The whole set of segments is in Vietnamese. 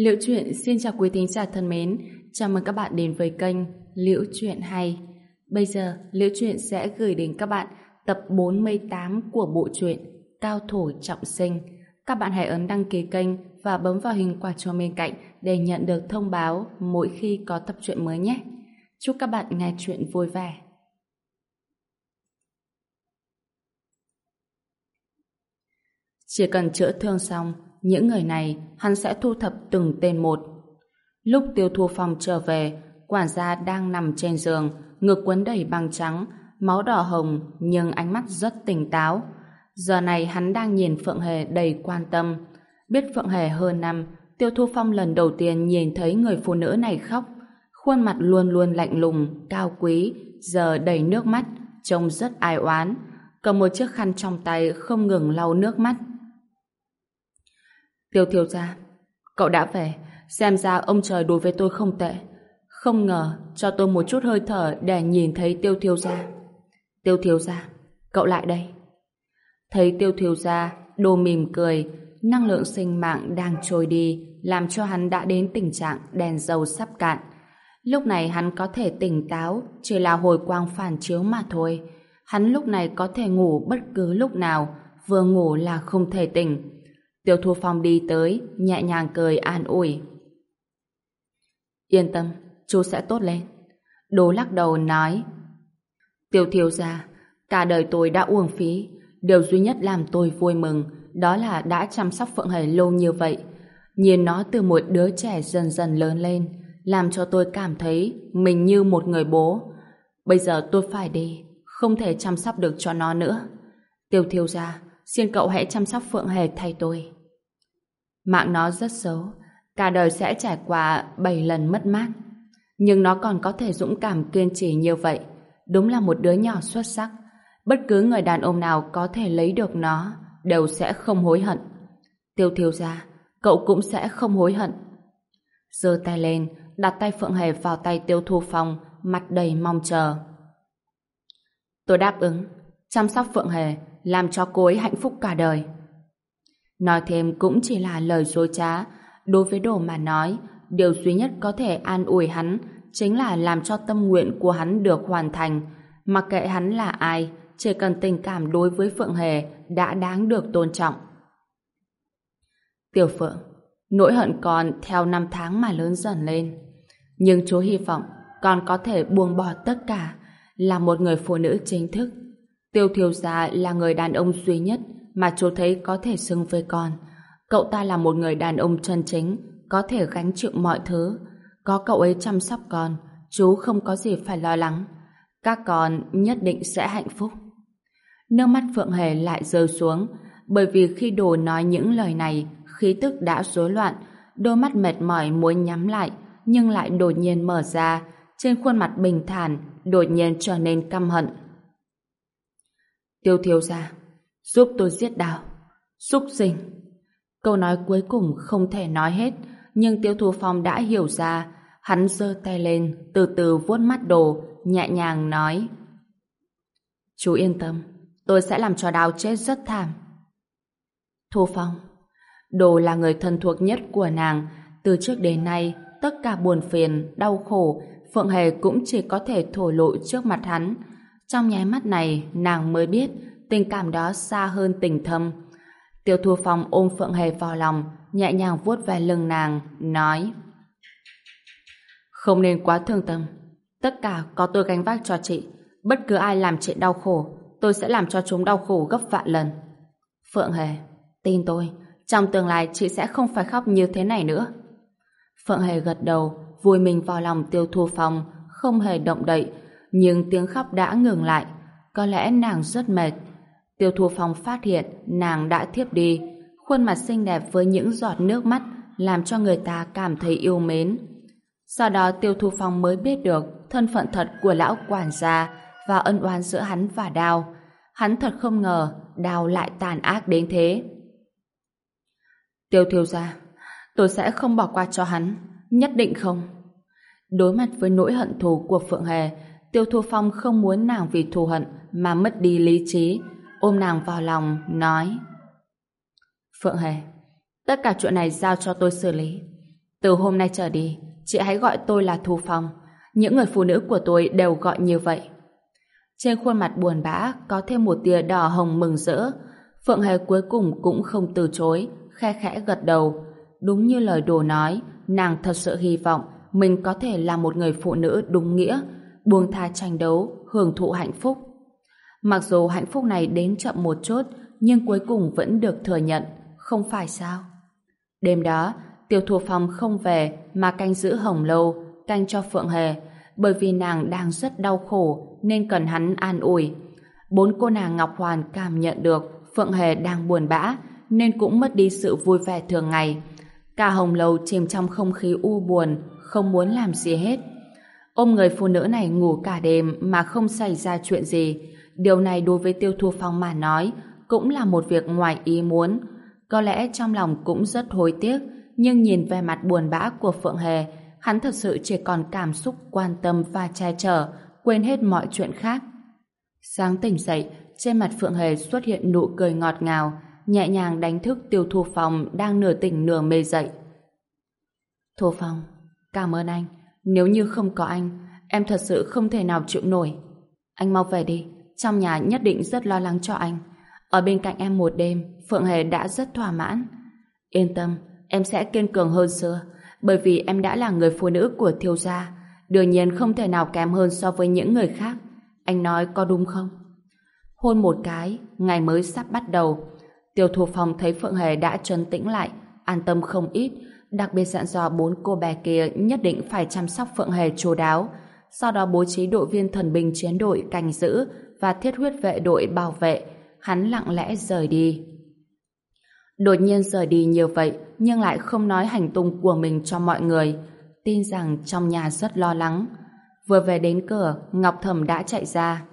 Liễu Chuyện xin chào quý thính giả thân mến, chào mừng các bạn đến với kênh Liễu Chuyện Hay. Bây giờ, Liễu Chuyện sẽ gửi đến các bạn tập 48 của bộ truyện Cao Thủ Trọng Sinh. Các bạn hãy ấn đăng ký kênh và bấm vào hình quả chuông bên cạnh để nhận được thông báo mỗi khi có tập truyện mới nhé. Chúc các bạn nghe truyện vui vẻ. Chỉ cần chữa thương xong, những người này hắn sẽ thu thập từng tên một. Lúc Tiêu Thu Phong trở về, quản gia đang nằm trên giường, ngực quấn đầy băng trắng, máu đỏ hồng nhưng ánh mắt rất tỉnh táo. Giờ này hắn đang nhìn Phượng Hề đầy quan tâm. Biết Phượng Hề hơn năm, Tiêu Thu Phong lần đầu tiên nhìn thấy người phụ nữ này khóc. Khuôn mặt luôn luôn lạnh lùng, cao quý, giờ đầy nước mắt, trông rất ai oán. Cầm một chiếc khăn trong tay không ngừng lau nước mắt. Tiêu thiếu gia, cậu đã về, xem ra ông trời đối với tôi không tệ. Không ngờ cho tôi một chút hơi thở để nhìn thấy Tiêu thiếu gia. Tiêu thiếu gia, cậu lại đây. Thấy Tiêu thiếu gia, Đô mỉm cười, năng lượng sinh mạng đang trôi đi, làm cho hắn đã đến tình trạng đèn dầu sắp cạn. Lúc này hắn có thể tỉnh táo, chỉ là hồi quang phản chiếu mà thôi. Hắn lúc này có thể ngủ bất cứ lúc nào, vừa ngủ là không thể tỉnh. Tiêu Thu Phong đi tới, nhẹ nhàng cười an ủi. Yên tâm, chú sẽ tốt lên. Đô lắc đầu nói. Tiêu thiếu gia, cả đời tôi đã uổng phí. Điều duy nhất làm tôi vui mừng đó là đã chăm sóc Phượng Hề lâu như vậy. Nhìn nó từ một đứa trẻ dần dần lớn lên, làm cho tôi cảm thấy mình như một người bố. Bây giờ tôi phải đi, không thể chăm sóc được cho nó nữa. Tiêu thiếu gia, xin cậu hãy chăm sóc Phượng Hề thay tôi. Mạng nó rất xấu, cả đời sẽ trải qua 7 lần mất mát. Nhưng nó còn có thể dũng cảm kiên trì như vậy. Đúng là một đứa nhỏ xuất sắc. Bất cứ người đàn ông nào có thể lấy được nó đều sẽ không hối hận. Tiêu thiếu gia, cậu cũng sẽ không hối hận. Giơ tay lên, đặt tay Phượng Hề vào tay Tiêu Thu Phong, mặt đầy mong chờ. Tôi đáp ứng, chăm sóc Phượng Hề, làm cho cô ấy hạnh phúc cả đời. Nói thêm cũng chỉ là lời dối trá. Đối với Đồ mà nói, điều duy nhất có thể an ủi hắn chính là làm cho tâm nguyện của hắn được hoàn thành. Mặc kệ hắn là ai, chỉ cần tình cảm đối với Phượng Hề đã đáng được tôn trọng. Tiểu Phượng, nỗi hận con theo năm tháng mà lớn dần lên. Nhưng chú hy vọng con có thể buông bỏ tất cả, là một người phụ nữ chính thức. Tiêu thiếu gia là người đàn ông duy nhất mà chú thấy có thể xứng với con. Cậu ta là một người đàn ông chân chính, có thể gánh chịu mọi thứ. Có cậu ấy chăm sóc con, chú không có gì phải lo lắng. Các con nhất định sẽ hạnh phúc. Nước mắt Phượng Hề lại rơi xuống, bởi vì khi Đồ nói những lời này, khí tức đã rối loạn, đôi mắt mệt mỏi muốn nhắm lại, nhưng lại đột nhiên mở ra, trên khuôn mặt bình thản, đột nhiên trở nên căm hận. Tiêu thiếu gia, giúp tôi giết Đào. Súc sinh. Câu nói cuối cùng không thể nói hết, nhưng Tiêu Thu Phong đã hiểu ra. Hắn giơ tay lên, từ từ vuốt mắt Đồ, nhẹ nhàng nói. Chú yên tâm, tôi sẽ làm cho Đào chết rất thảm. Thu Phong, Đồ là người thân thuộc nhất của nàng. Từ trước đến nay, tất cả buồn phiền, đau khổ, Phượng Hề cũng chỉ có thể thổ lộ trước mặt hắn. Trong nháy mắt này, nàng mới biết tình cảm đó xa hơn tình thâm. Tiêu Thu Phong ôm Phượng Hề vào lòng, nhẹ nhàng vuốt về lưng nàng, nói. Không nên quá thương tâm. Tất cả có tôi gánh vác cho chị. Bất cứ ai làm chị đau khổ, tôi sẽ làm cho chúng đau khổ gấp vạn lần. Phượng Hề, tin tôi, trong tương lai chị sẽ không phải khóc như thế này nữa. Phượng Hề gật đầu, vùi mình vào lòng Tiêu Thu Phong, không hề động đậy, nhưng tiếng khóc đã ngừng lại. Có lẽ nàng rất mệt. Tiêu Thu Phong phát hiện nàng đã thiếp đi, khuôn mặt xinh đẹp với những giọt nước mắt làm cho người ta cảm thấy yêu mến. Sau đó Tiêu Thu Phong mới biết được thân phận thật của lão quản gia và ân oán giữa hắn và Đào. Hắn thật không ngờ Đào lại tàn ác đến thế. Tiêu thiếu gia, tôi sẽ không bỏ qua cho hắn, nhất định không. Đối mặt với nỗi hận thù của Phượng Hề, Tiêu Thu Phong không muốn nàng vì thù hận mà mất đi lý trí, ôm nàng vào lòng, nói. Phượng Hề, tất cả chuyện này giao cho tôi xử lý. Từ hôm nay trở đi, chị hãy gọi tôi là Thu Phong. Những người phụ nữ của tôi đều gọi như vậy. Trên khuôn mặt buồn bã có thêm một tia đỏ hồng mừng rỡ. Phượng Hề cuối cùng cũng không từ chối, khe khẽ gật đầu. Đúng như lời Đồ nói, nàng thật sự hy vọng mình có thể là một người phụ nữ đúng nghĩa, buông tha tranh đấu, hưởng thụ hạnh phúc. Mặc dù hạnh phúc này đến chậm một chút, nhưng cuối cùng vẫn được thừa nhận, không phải sao? Đêm đó, Tiêu Thu Phong không về mà canh giữ Hồng Lâu, canh cho Phượng Hề, bởi vì nàng đang rất đau khổ nên cần hắn an ủi. Bốn cô nàng Ngọc Hoàn cảm nhận được Phượng Hề đang buồn bã nên cũng mất đi sự vui vẻ thường ngày. Cả Hồng Lâu chìm trong không khí u buồn, không muốn làm gì hết. Ôm người phụ nữ này ngủ cả đêm mà không xảy ra chuyện gì. Điều này đối với Tiêu Thu Phong mà nói cũng là một việc ngoài ý muốn. Có lẽ trong lòng cũng rất hối tiếc, nhưng nhìn về mặt buồn bã của Phượng Hề, hắn thật sự chỉ còn cảm xúc quan tâm và che chở, quên hết mọi chuyện khác. Sáng tỉnh dậy, trên mặt Phượng Hề xuất hiện nụ cười ngọt ngào, nhẹ nhàng đánh thức Tiêu Thu Phong đang nửa tỉnh nửa mê dậy. Thu Phong, cảm ơn anh. Nếu như không có anh, em thật sự không thể nào chịu nổi. Anh mau về đi, trong nhà nhất định rất lo lắng cho anh. Ở bên cạnh em một đêm, Phượng Hề đã rất thỏa mãn. Yên tâm, em sẽ kiên cường hơn xưa, bởi vì em đã là người phụ nữ của Thiêu gia, đương nhiên không thể nào kém hơn so với những người khác. Anh nói có đúng không? Hôn một cái, ngày mới sắp bắt đầu. Tiêu Thu Phong thấy Phượng Hề đã trấn tĩnh lại, an tâm không ít, đặc biệt dặn dò bốn cô bé kia nhất định phải chăm sóc Phượng Hề chu đáo, sau đó bố trí đội viên thần binh chiến đội canh giữ và thiết huyết vệ đội bảo vệ. Hắn lặng lẽ rời đi. Đột nhiên rời đi như vậy nhưng lại không nói hành tung của mình cho mọi người, tin rằng trong nhà rất lo lắng. Vừa về đến cửa, Ngọc Thẩm đã chạy ra.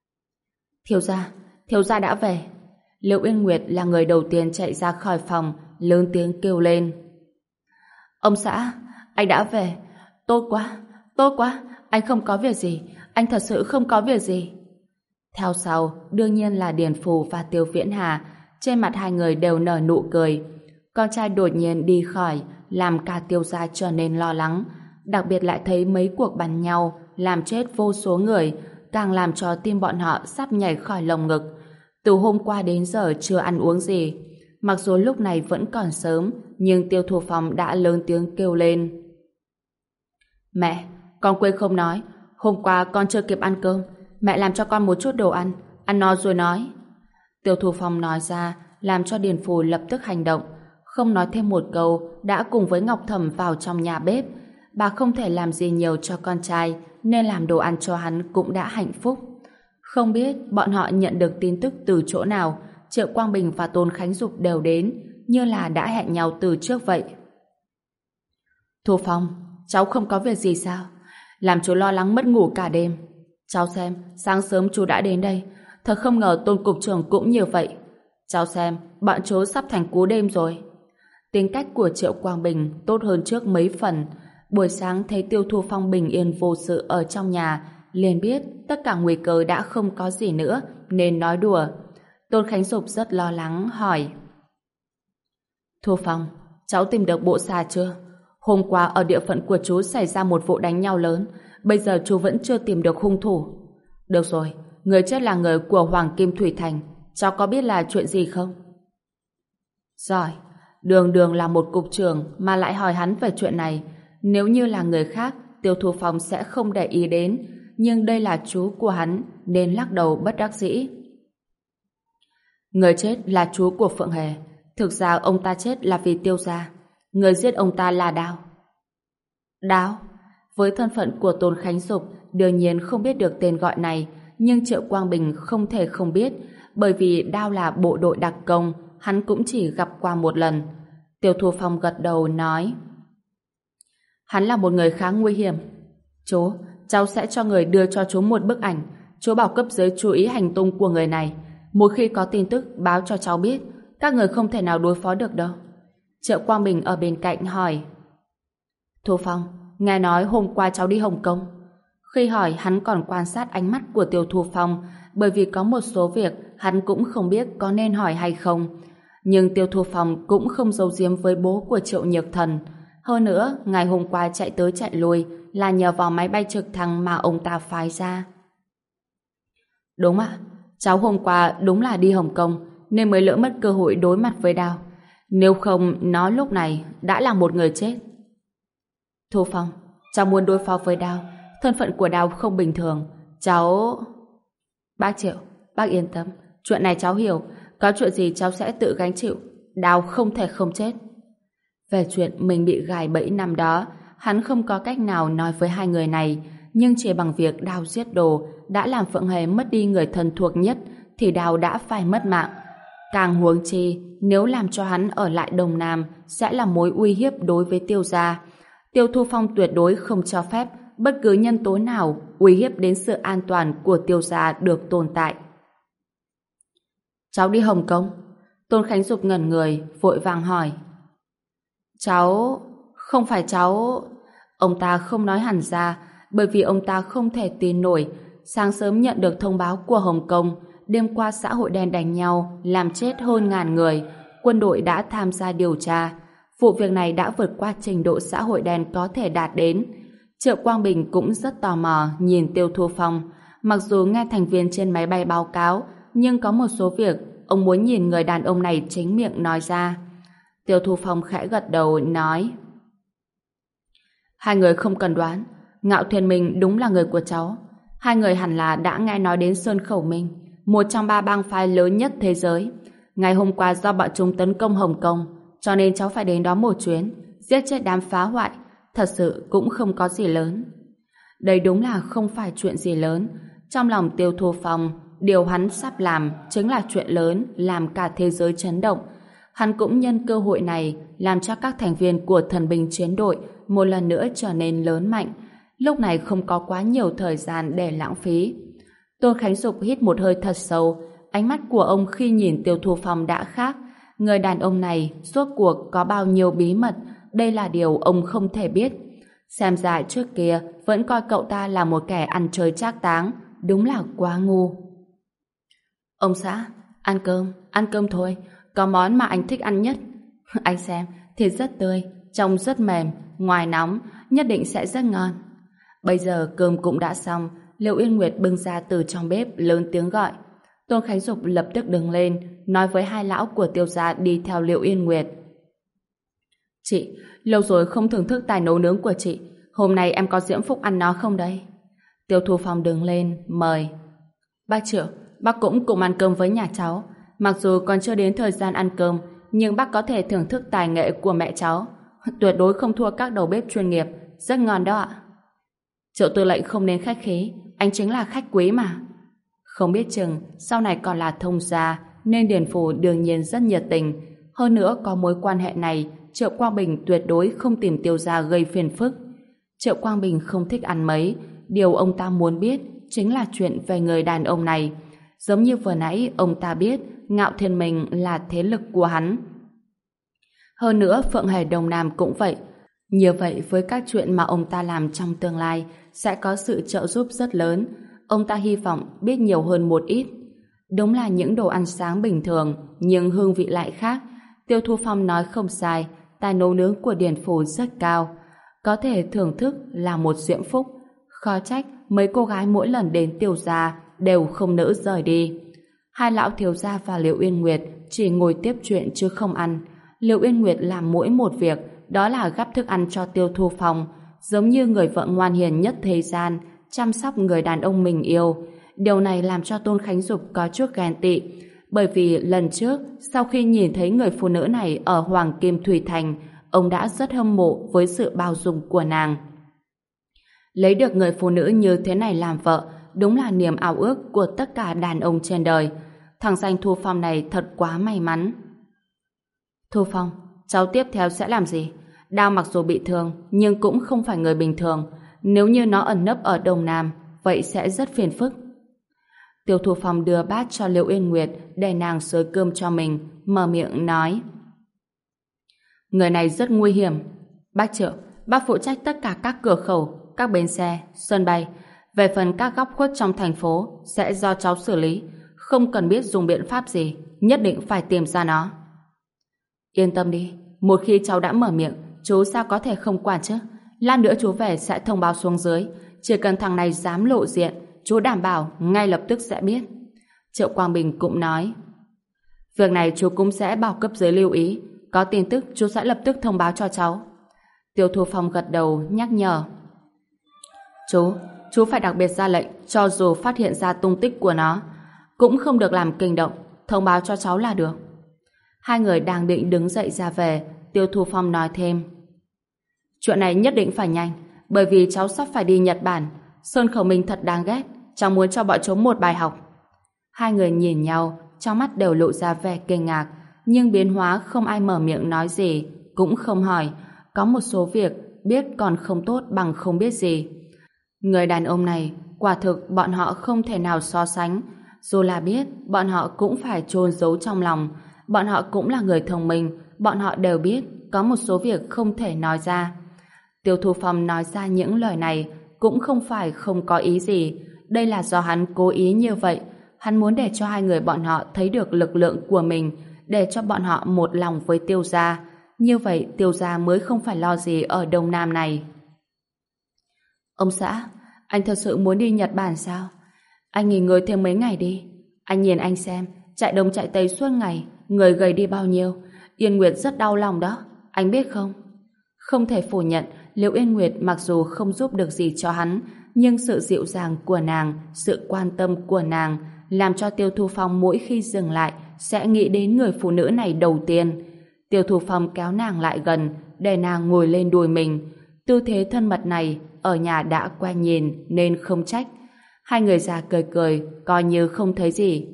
Thiếu gia đã về. Liễu Uyên Nguyệt là người đầu tiên chạy ra khỏi phòng, lớn tiếng kêu lên. Ông xã, anh đã về. Tốt quá, anh không có việc gì, anh thật sự không có việc gì. Theo sau, đương nhiên là Điền Phù và Tiêu Viễn Hà, trên mặt hai người đều nở nụ cười. Con trai đột nhiên đi khỏi, làm cả Tiêu gia trở nên lo lắng, đặc biệt lại thấy mấy cuộc bắn nhau, làm chết vô số người, càng làm cho tim bọn họ sắp nhảy khỏi lồng ngực. Từ hôm qua đến giờ chưa ăn uống gì. Mặc dù lúc này vẫn còn sớm, nhưng Tiêu Thu Phong đã lớn tiếng kêu lên. Mẹ, con quên không nói, hôm qua con chưa kịp ăn cơm, mẹ làm cho con một chút đồ ăn no rồi nói. Tiêu Thu Phong nói ra, làm cho Điền Phù lập tức hành động, không nói thêm một câu, đã cùng với Ngọc Thẩm vào trong nhà bếp. Bà không thể làm gì nhiều cho con trai, nên làm đồ ăn cho hắn cũng đã hạnh phúc. Không biết bọn họ nhận được tin tức từ chỗ nào, Triệu Quang Bình và Tôn Khánh Dục đều đến, như là đã hẹn nhau từ trước vậy. Thu Phong, cháu không có việc gì sao? Làm chú lo lắng mất ngủ cả đêm. Cháu xem, sáng sớm chú đã đến đây, thật không ngờ Tôn cục trưởng cũng như vậy. Cháu xem, bọn chú sắp thành cú đêm rồi. Tính cách của Triệu Quang Bình tốt hơn trước mấy phần. Buổi sáng thấy Tiêu Thu Phong bình yên vô sự ở trong nhà, liền biết tất cả nguy cơ đã không có gì nữa, nên nói đùa. Tôn Khánh Dục rất lo lắng, hỏi. Thu Phong, cháu tìm được bộ xà chưa? Hôm qua ở địa phận của chú xảy ra một vụ đánh nhau lớn, bây giờ chú vẫn chưa tìm được hung thủ. Được rồi, người chết là người của Hoàng Kim Thủy Thành, cháu có biết là chuyện gì không? Giỏi, đường là một cục trưởng mà lại hỏi hắn về chuyện này. Nếu như là người khác, Tiêu Thu Phong sẽ không để ý đến, nhưng đây là chú của hắn nên lắc đầu bất đắc dĩ. Người chết là chú của Phượng Hề. Thực ra ông ta chết là vì Tiêu gia. Người giết ông ta là Đao. Đao? Với thân phận của Tôn Khánh Dục, đương nhiên không biết được tên gọi này, nhưng Triệu Quang Bình không thể không biết, bởi vì Đao là bộ đội đặc công, hắn cũng chỉ gặp qua một lần. Tiêu Thu Phong gật đầu nói. Hắn là một người khá nguy hiểm. Chú, cháu sẽ cho người đưa cho chú một bức ảnh. Chú bảo cấp dưới chú ý hành tung của người này. Mỗi khi có tin tức báo cho cháu biết. Các người không thể nào đối phó được đâu. Triệu Quang Bình ở bên cạnh hỏi. Thu Phong, nghe nói hôm qua cháu đi Hồng Kông. Khi hỏi, hắn còn quan sát ánh mắt của Tiêu Thu Phong, bởi vì có một số việc hắn cũng không biết có nên hỏi hay không. Nhưng Tiêu Thu Phong cũng không giấu giếm với bố của Triệu Nhược Thần. Hơn nữa, ngày hôm qua chạy tới chạy lui là nhờ vào máy bay trực thăng mà ông ta phái ra. Đúng ạ, cháu hôm qua đúng là đi Hồng Kông nên mới lỡ mất cơ hội đối mặt với Đao. Nếu không, nó lúc này đã là một người chết. Thu Phong, cháu muốn đối phó với Đao. Thân phận của Đao không bình thường. Cháu... Bác Triệu, bác yên tâm. Chuyện này cháu hiểu. Có chuyện gì cháu sẽ tự gánh chịu. Đao không thể không chết. Về chuyện mình bị gài bẫy năm đó, hắn không có cách nào nói với hai người này. Nhưng chỉ bằng việc Đao giết Đồ đã làm Phượng Hề mất đi người thân thuộc nhất thì Đao đã phải mất mạng. Càng huống chi, nếu làm cho hắn ở lại Đông Nam sẽ là mối uy hiếp đối với Tiêu gia. Tiêu Thu Phong tuyệt đối không cho phép bất cứ nhân tố nào uy hiếp đến sự an toàn của Tiêu gia được tồn tại. Cháu đi Hồng Kông? Tôn Khánh Dục ngẩn người, vội vàng hỏi. Cháu... Không phải cháu... Ông ta không nói hẳn ra, bởi vì ông ta không thể tin nổi. Sáng sớm nhận được thông báo của Hồng Kông, đêm qua xã hội đen đánh nhau, làm chết hơn 1000 người, quân đội đã tham gia điều tra. Vụ việc này đã vượt qua trình độ xã hội đen có thể đạt đến. Triệu Quang Bình cũng rất tò mò nhìn Tiêu Thu Phong. Mặc dù nghe thành viên trên máy bay báo cáo, nhưng có một số việc ông muốn nhìn người đàn ông này chính miệng nói ra. Tiêu Thu Phong khẽ gật đầu nói: Hai người không cần đoán, Ngạo Thiên Minh đúng là người của cháu. Hai người hẳn là đã nghe nói đến Sơn Khẩu Minh, một trong 3 bang phái lớn nhất thế giới. Ngày hôm qua do bọn chúng tấn công Hồng Kông, cho nên cháu phải đến đó một chuyến, giết chết đám phá hoại. Thật sự cũng không có gì lớn. Đây đúng là không phải chuyện gì lớn. Trong lòng Tiêu Thu Phong, điều hắn sắp làm chính là chuyện lớn, làm cả thế giới chấn động. Hắn cũng nhân cơ hội này làm cho các thành viên của thần binh chiến đội một lần nữa trở nên lớn mạnh. Lúc này không có quá nhiều thời gian để lãng phí. Tôn Khánh Dục hít một hơi thật sâu. Ánh mắt của ông khi nhìn Tiêu Thu Phong đã khác. Người đàn ông này rốt cuộc có bao nhiêu bí mật, đây là điều ông không thể biết. Xem ra trước kia vẫn coi cậu ta là một kẻ ăn chơi trác táng, đúng là quá ngu. Ông xã, ăn cơm thôi. Có món mà anh thích ăn nhất. Anh xem, thịt rất tươi, trông rất mềm, ngoài nóng, nhất định sẽ rất ngon. Bây giờ cơm cũng đã xong, Liệu Yên Nguyệt bưng ra từ trong bếp lớn tiếng gọi. Tôn Khánh Dục lập tức đứng lên, nói với hai lão của Tiêu gia đi theo Liệu Yên Nguyệt. Chị, lâu rồi không thưởng thức tài nấu nướng của chị. Hôm nay em có diễm phúc ăn nó không đây? Tiêu Thu Phong đứng lên, mời. Bác Triệu, bác cũng cùng ăn cơm với nhà cháu. Mặc dù còn chưa đến thời gian ăn cơm, nhưng bác có thể thưởng thức tài nghệ của mẹ cháu. Tuyệt đối không thua các đầu bếp chuyên nghiệp. Rất ngon đó ạ. Triệu tư lệnh không nên khách khí, anh chính là khách quý mà. Không biết chừng sau này còn là thông gia, nên Điền Phủ đương nhiên rất nhiệt tình. Hơn nữa có mối quan hệ này, Triệu Quang Bình tuyệt đối không tìm Tiêu gia gây phiền phức. Triệu Quang Bình không thích ăn mấy. Điều ông ta muốn biết chính là chuyện về người đàn ông này. Giống như vừa nãy ông ta biết Ngạo Thiên Minh là thế lực của hắn. Hơn nữa Phượng Hề Đông Nam cũng vậy. Như vậy với các chuyện mà ông ta làm trong tương lai sẽ có sự trợ giúp rất lớn. Ông ta hy vọng biết nhiều hơn một ít. Đúng là những đồ ăn sáng bình thường, nhưng hương vị lại khác. Tiêu Thu Phong nói không sai, tài nấu nướng của Điền Phủ rất cao. Có thể thưởng thức là một diễm phúc. Khó trách mấy cô gái mỗi lần đến Tiêu gia đều không nỡ rời đi. Hai lão thiếu gia và Liệu Yên Nguyệt chỉ ngồi tiếp chuyện chứ không ăn. Liệu Yên Nguyệt làm mỗi một việc, đó là gắp thức ăn cho Tiêu Thu Phong, giống như người vợ ngoan hiền nhất thế gian, chăm sóc người đàn ông mình yêu. Điều này làm cho Tôn Khánh Dục có chút ghen tị, bởi vì lần trước, sau khi nhìn thấy người phụ nữ này ở Hoàng Kim Thủy Thành, ông đã rất hâm mộ với sự bao dung của nàng. Lấy được người phụ nữ như thế này làm vợ, đúng là niềm ao ước của tất cả đàn ông trên đời. Thằng danh Thu Phong này thật quá may mắn. Thu Phong, cháu tiếp theo sẽ làm gì? Đao mặc dù bị thương, nhưng cũng không phải người bình thường. Nếu như nó ẩn nấp ở Đông Nam, vậy sẽ rất phiền phức. Tiêu Thu Phong đưa bát cho Liệu Yên Nguyệt để nàng xới cơm cho mình, mở miệng nói. Người này rất nguy hiểm. Bác Triệu, bác phụ trách tất cả các cửa khẩu, các bến xe, sân bay. Về phần các góc khuất trong thành phố sẽ do cháu xử lý. Không cần biết dùng biện pháp gì, nhất định phải tìm ra nó. Yên tâm đi, một khi cháu đã mở miệng, chú sao có thể không quản chứ? Lát nữa chú về sẽ thông báo xuống dưới. Chỉ cần thằng này dám lộ diện, chú đảm bảo ngay lập tức sẽ biết. Triệu Quang Bình cũng nói, việc này chú cũng sẽ bảo cấp dưới lưu ý. Có tin tức chú sẽ lập tức thông báo cho cháu. Tiêu Thu Phong gật đầu nhắc nhở, chú phải đặc biệt ra lệnh, cho dù phát hiện ra tung tích của nó cũng không được làm kinh động, thông báo cho cháu là được. Hai người đang định đứng dậy ra về, Tiêu Thu Phong nói thêm, chuyện này nhất định phải nhanh, bởi vì cháu sắp phải đi Nhật Bản. Sơn Khẩu Minh thật đáng ghét, cháu muốn cho bọn chúng một bài học. Hai người nhìn nhau, trong mắt đều lộ ra vẻ kinh ngạc, nhưng biến hóa không ai mở miệng nói gì, cũng không hỏi. Có một số việc biết còn không tốt bằng không biết gì. Người đàn ông này, quả thực bọn họ không thể nào so sánh. Dù là biết, bọn họ cũng phải chôn giấu trong lòng. Bọn họ cũng là người thông minh, bọn họ đều biết có một số việc không thể nói ra. Tiêu Thu Phong nói ra những lời này cũng không phải không có ý gì. Đây là do hắn cố ý như vậy. Hắn muốn để cho hai người bọn họ thấy được lực lượng của mình, để cho bọn họ một lòng với Tiêu gia. Như vậy Tiêu gia mới không phải lo gì ở Đông Nam này. Ông xã, anh thật sự muốn đi Nhật Bản sao? Anh nghỉ ngơi thêm mấy ngày đi. Anh nhìn anh xem, chạy đông chạy tây suốt ngày, người gầy đi bao nhiêu. Yên Nguyệt rất đau lòng đó, anh biết không? Không thể phủ nhận, Liễu Yên Nguyệt mặc dù không giúp được gì cho hắn, nhưng sự dịu dàng của nàng, sự quan tâm của nàng làm cho Tiêu Thu Phong mỗi khi dừng lại sẽ nghĩ đến người phụ nữ này đầu tiên. Tiêu Thu Phong kéo nàng lại gần để nàng ngồi lên đùi mình. Tư thế thân mật này ở nhà đã quen nhìn nên không trách. Hai người già cười cười, coi như không thấy gì.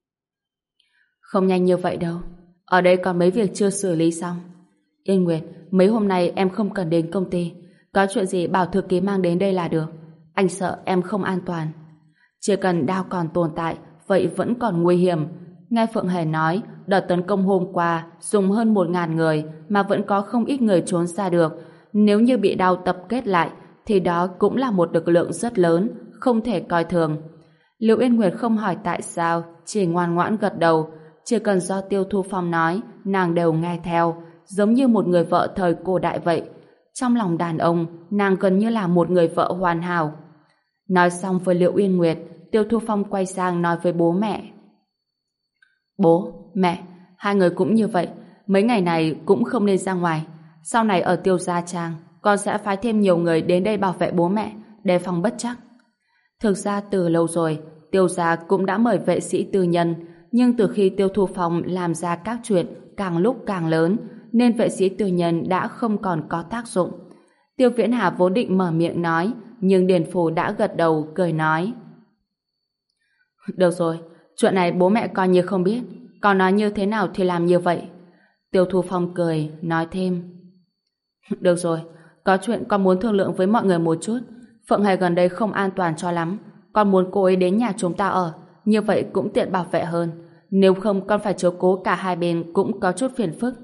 Không nhanh như vậy đâu, ở đây còn mấy việc chưa xử lý xong. Yên Nguyệt, mấy hôm nay em không cần đến công ty, có chuyện gì bảo thư ký mang đến đây là được. Anh sợ em không an toàn. Chỉ cần đao còn tồn tại, vậy vẫn còn nguy hiểm. Nghe Phượng Hề nói, đợt tấn công hôm qua dùng hơn 1.000 người mà vẫn có không ít người trốn ra được. Nếu như bị đao tập kết lại thì đó cũng là một lực lượng rất lớn, không thể coi thường. Liễu Yên Nguyệt không hỏi tại sao, chỉ ngoan ngoãn gật đầu. Chỉ cần do Tiêu Thu Phong nói, nàng đều nghe theo, giống như một người vợ thời cổ đại vậy. Trong lòng đàn ông, nàng gần như là một người vợ hoàn hảo. Nói xong với Liễu Yên Nguyệt, Tiêu Thu Phong quay sang nói với bố mẹ. Bố, mẹ, hai người cũng như vậy, mấy ngày này cũng không nên ra ngoài. Sau này ở Tiêu Gia Trang, con sẽ phái thêm nhiều người đến đây bảo vệ bố mẹ, đề phòng bất trắc. Thực ra từ lâu rồi, Tiêu Gia cũng đã mời vệ sĩ tư nhân, nhưng từ khi Tiêu Thu Phong làm ra các chuyện càng lúc càng lớn, nên vệ sĩ tư nhân đã không còn có tác dụng. Tiêu Viễn Hà vốn định mở miệng nói, nhưng Điền Phù đã gật đầu cười nói. Được rồi, chuyện này bố mẹ coi như không biết, con nói như thế nào thì làm như vậy. Tiêu Thu Phong cười, nói thêm. Được rồi, có chuyện con muốn thương lượng với mọi người một chút. Phượng Hề gần đây không an toàn cho lắm, con muốn cô ấy đến nhà chúng ta ở, như vậy cũng tiện bảo vệ hơn. Nếu không con phải chiếu cố cả hai bên cũng có chút phiền phức.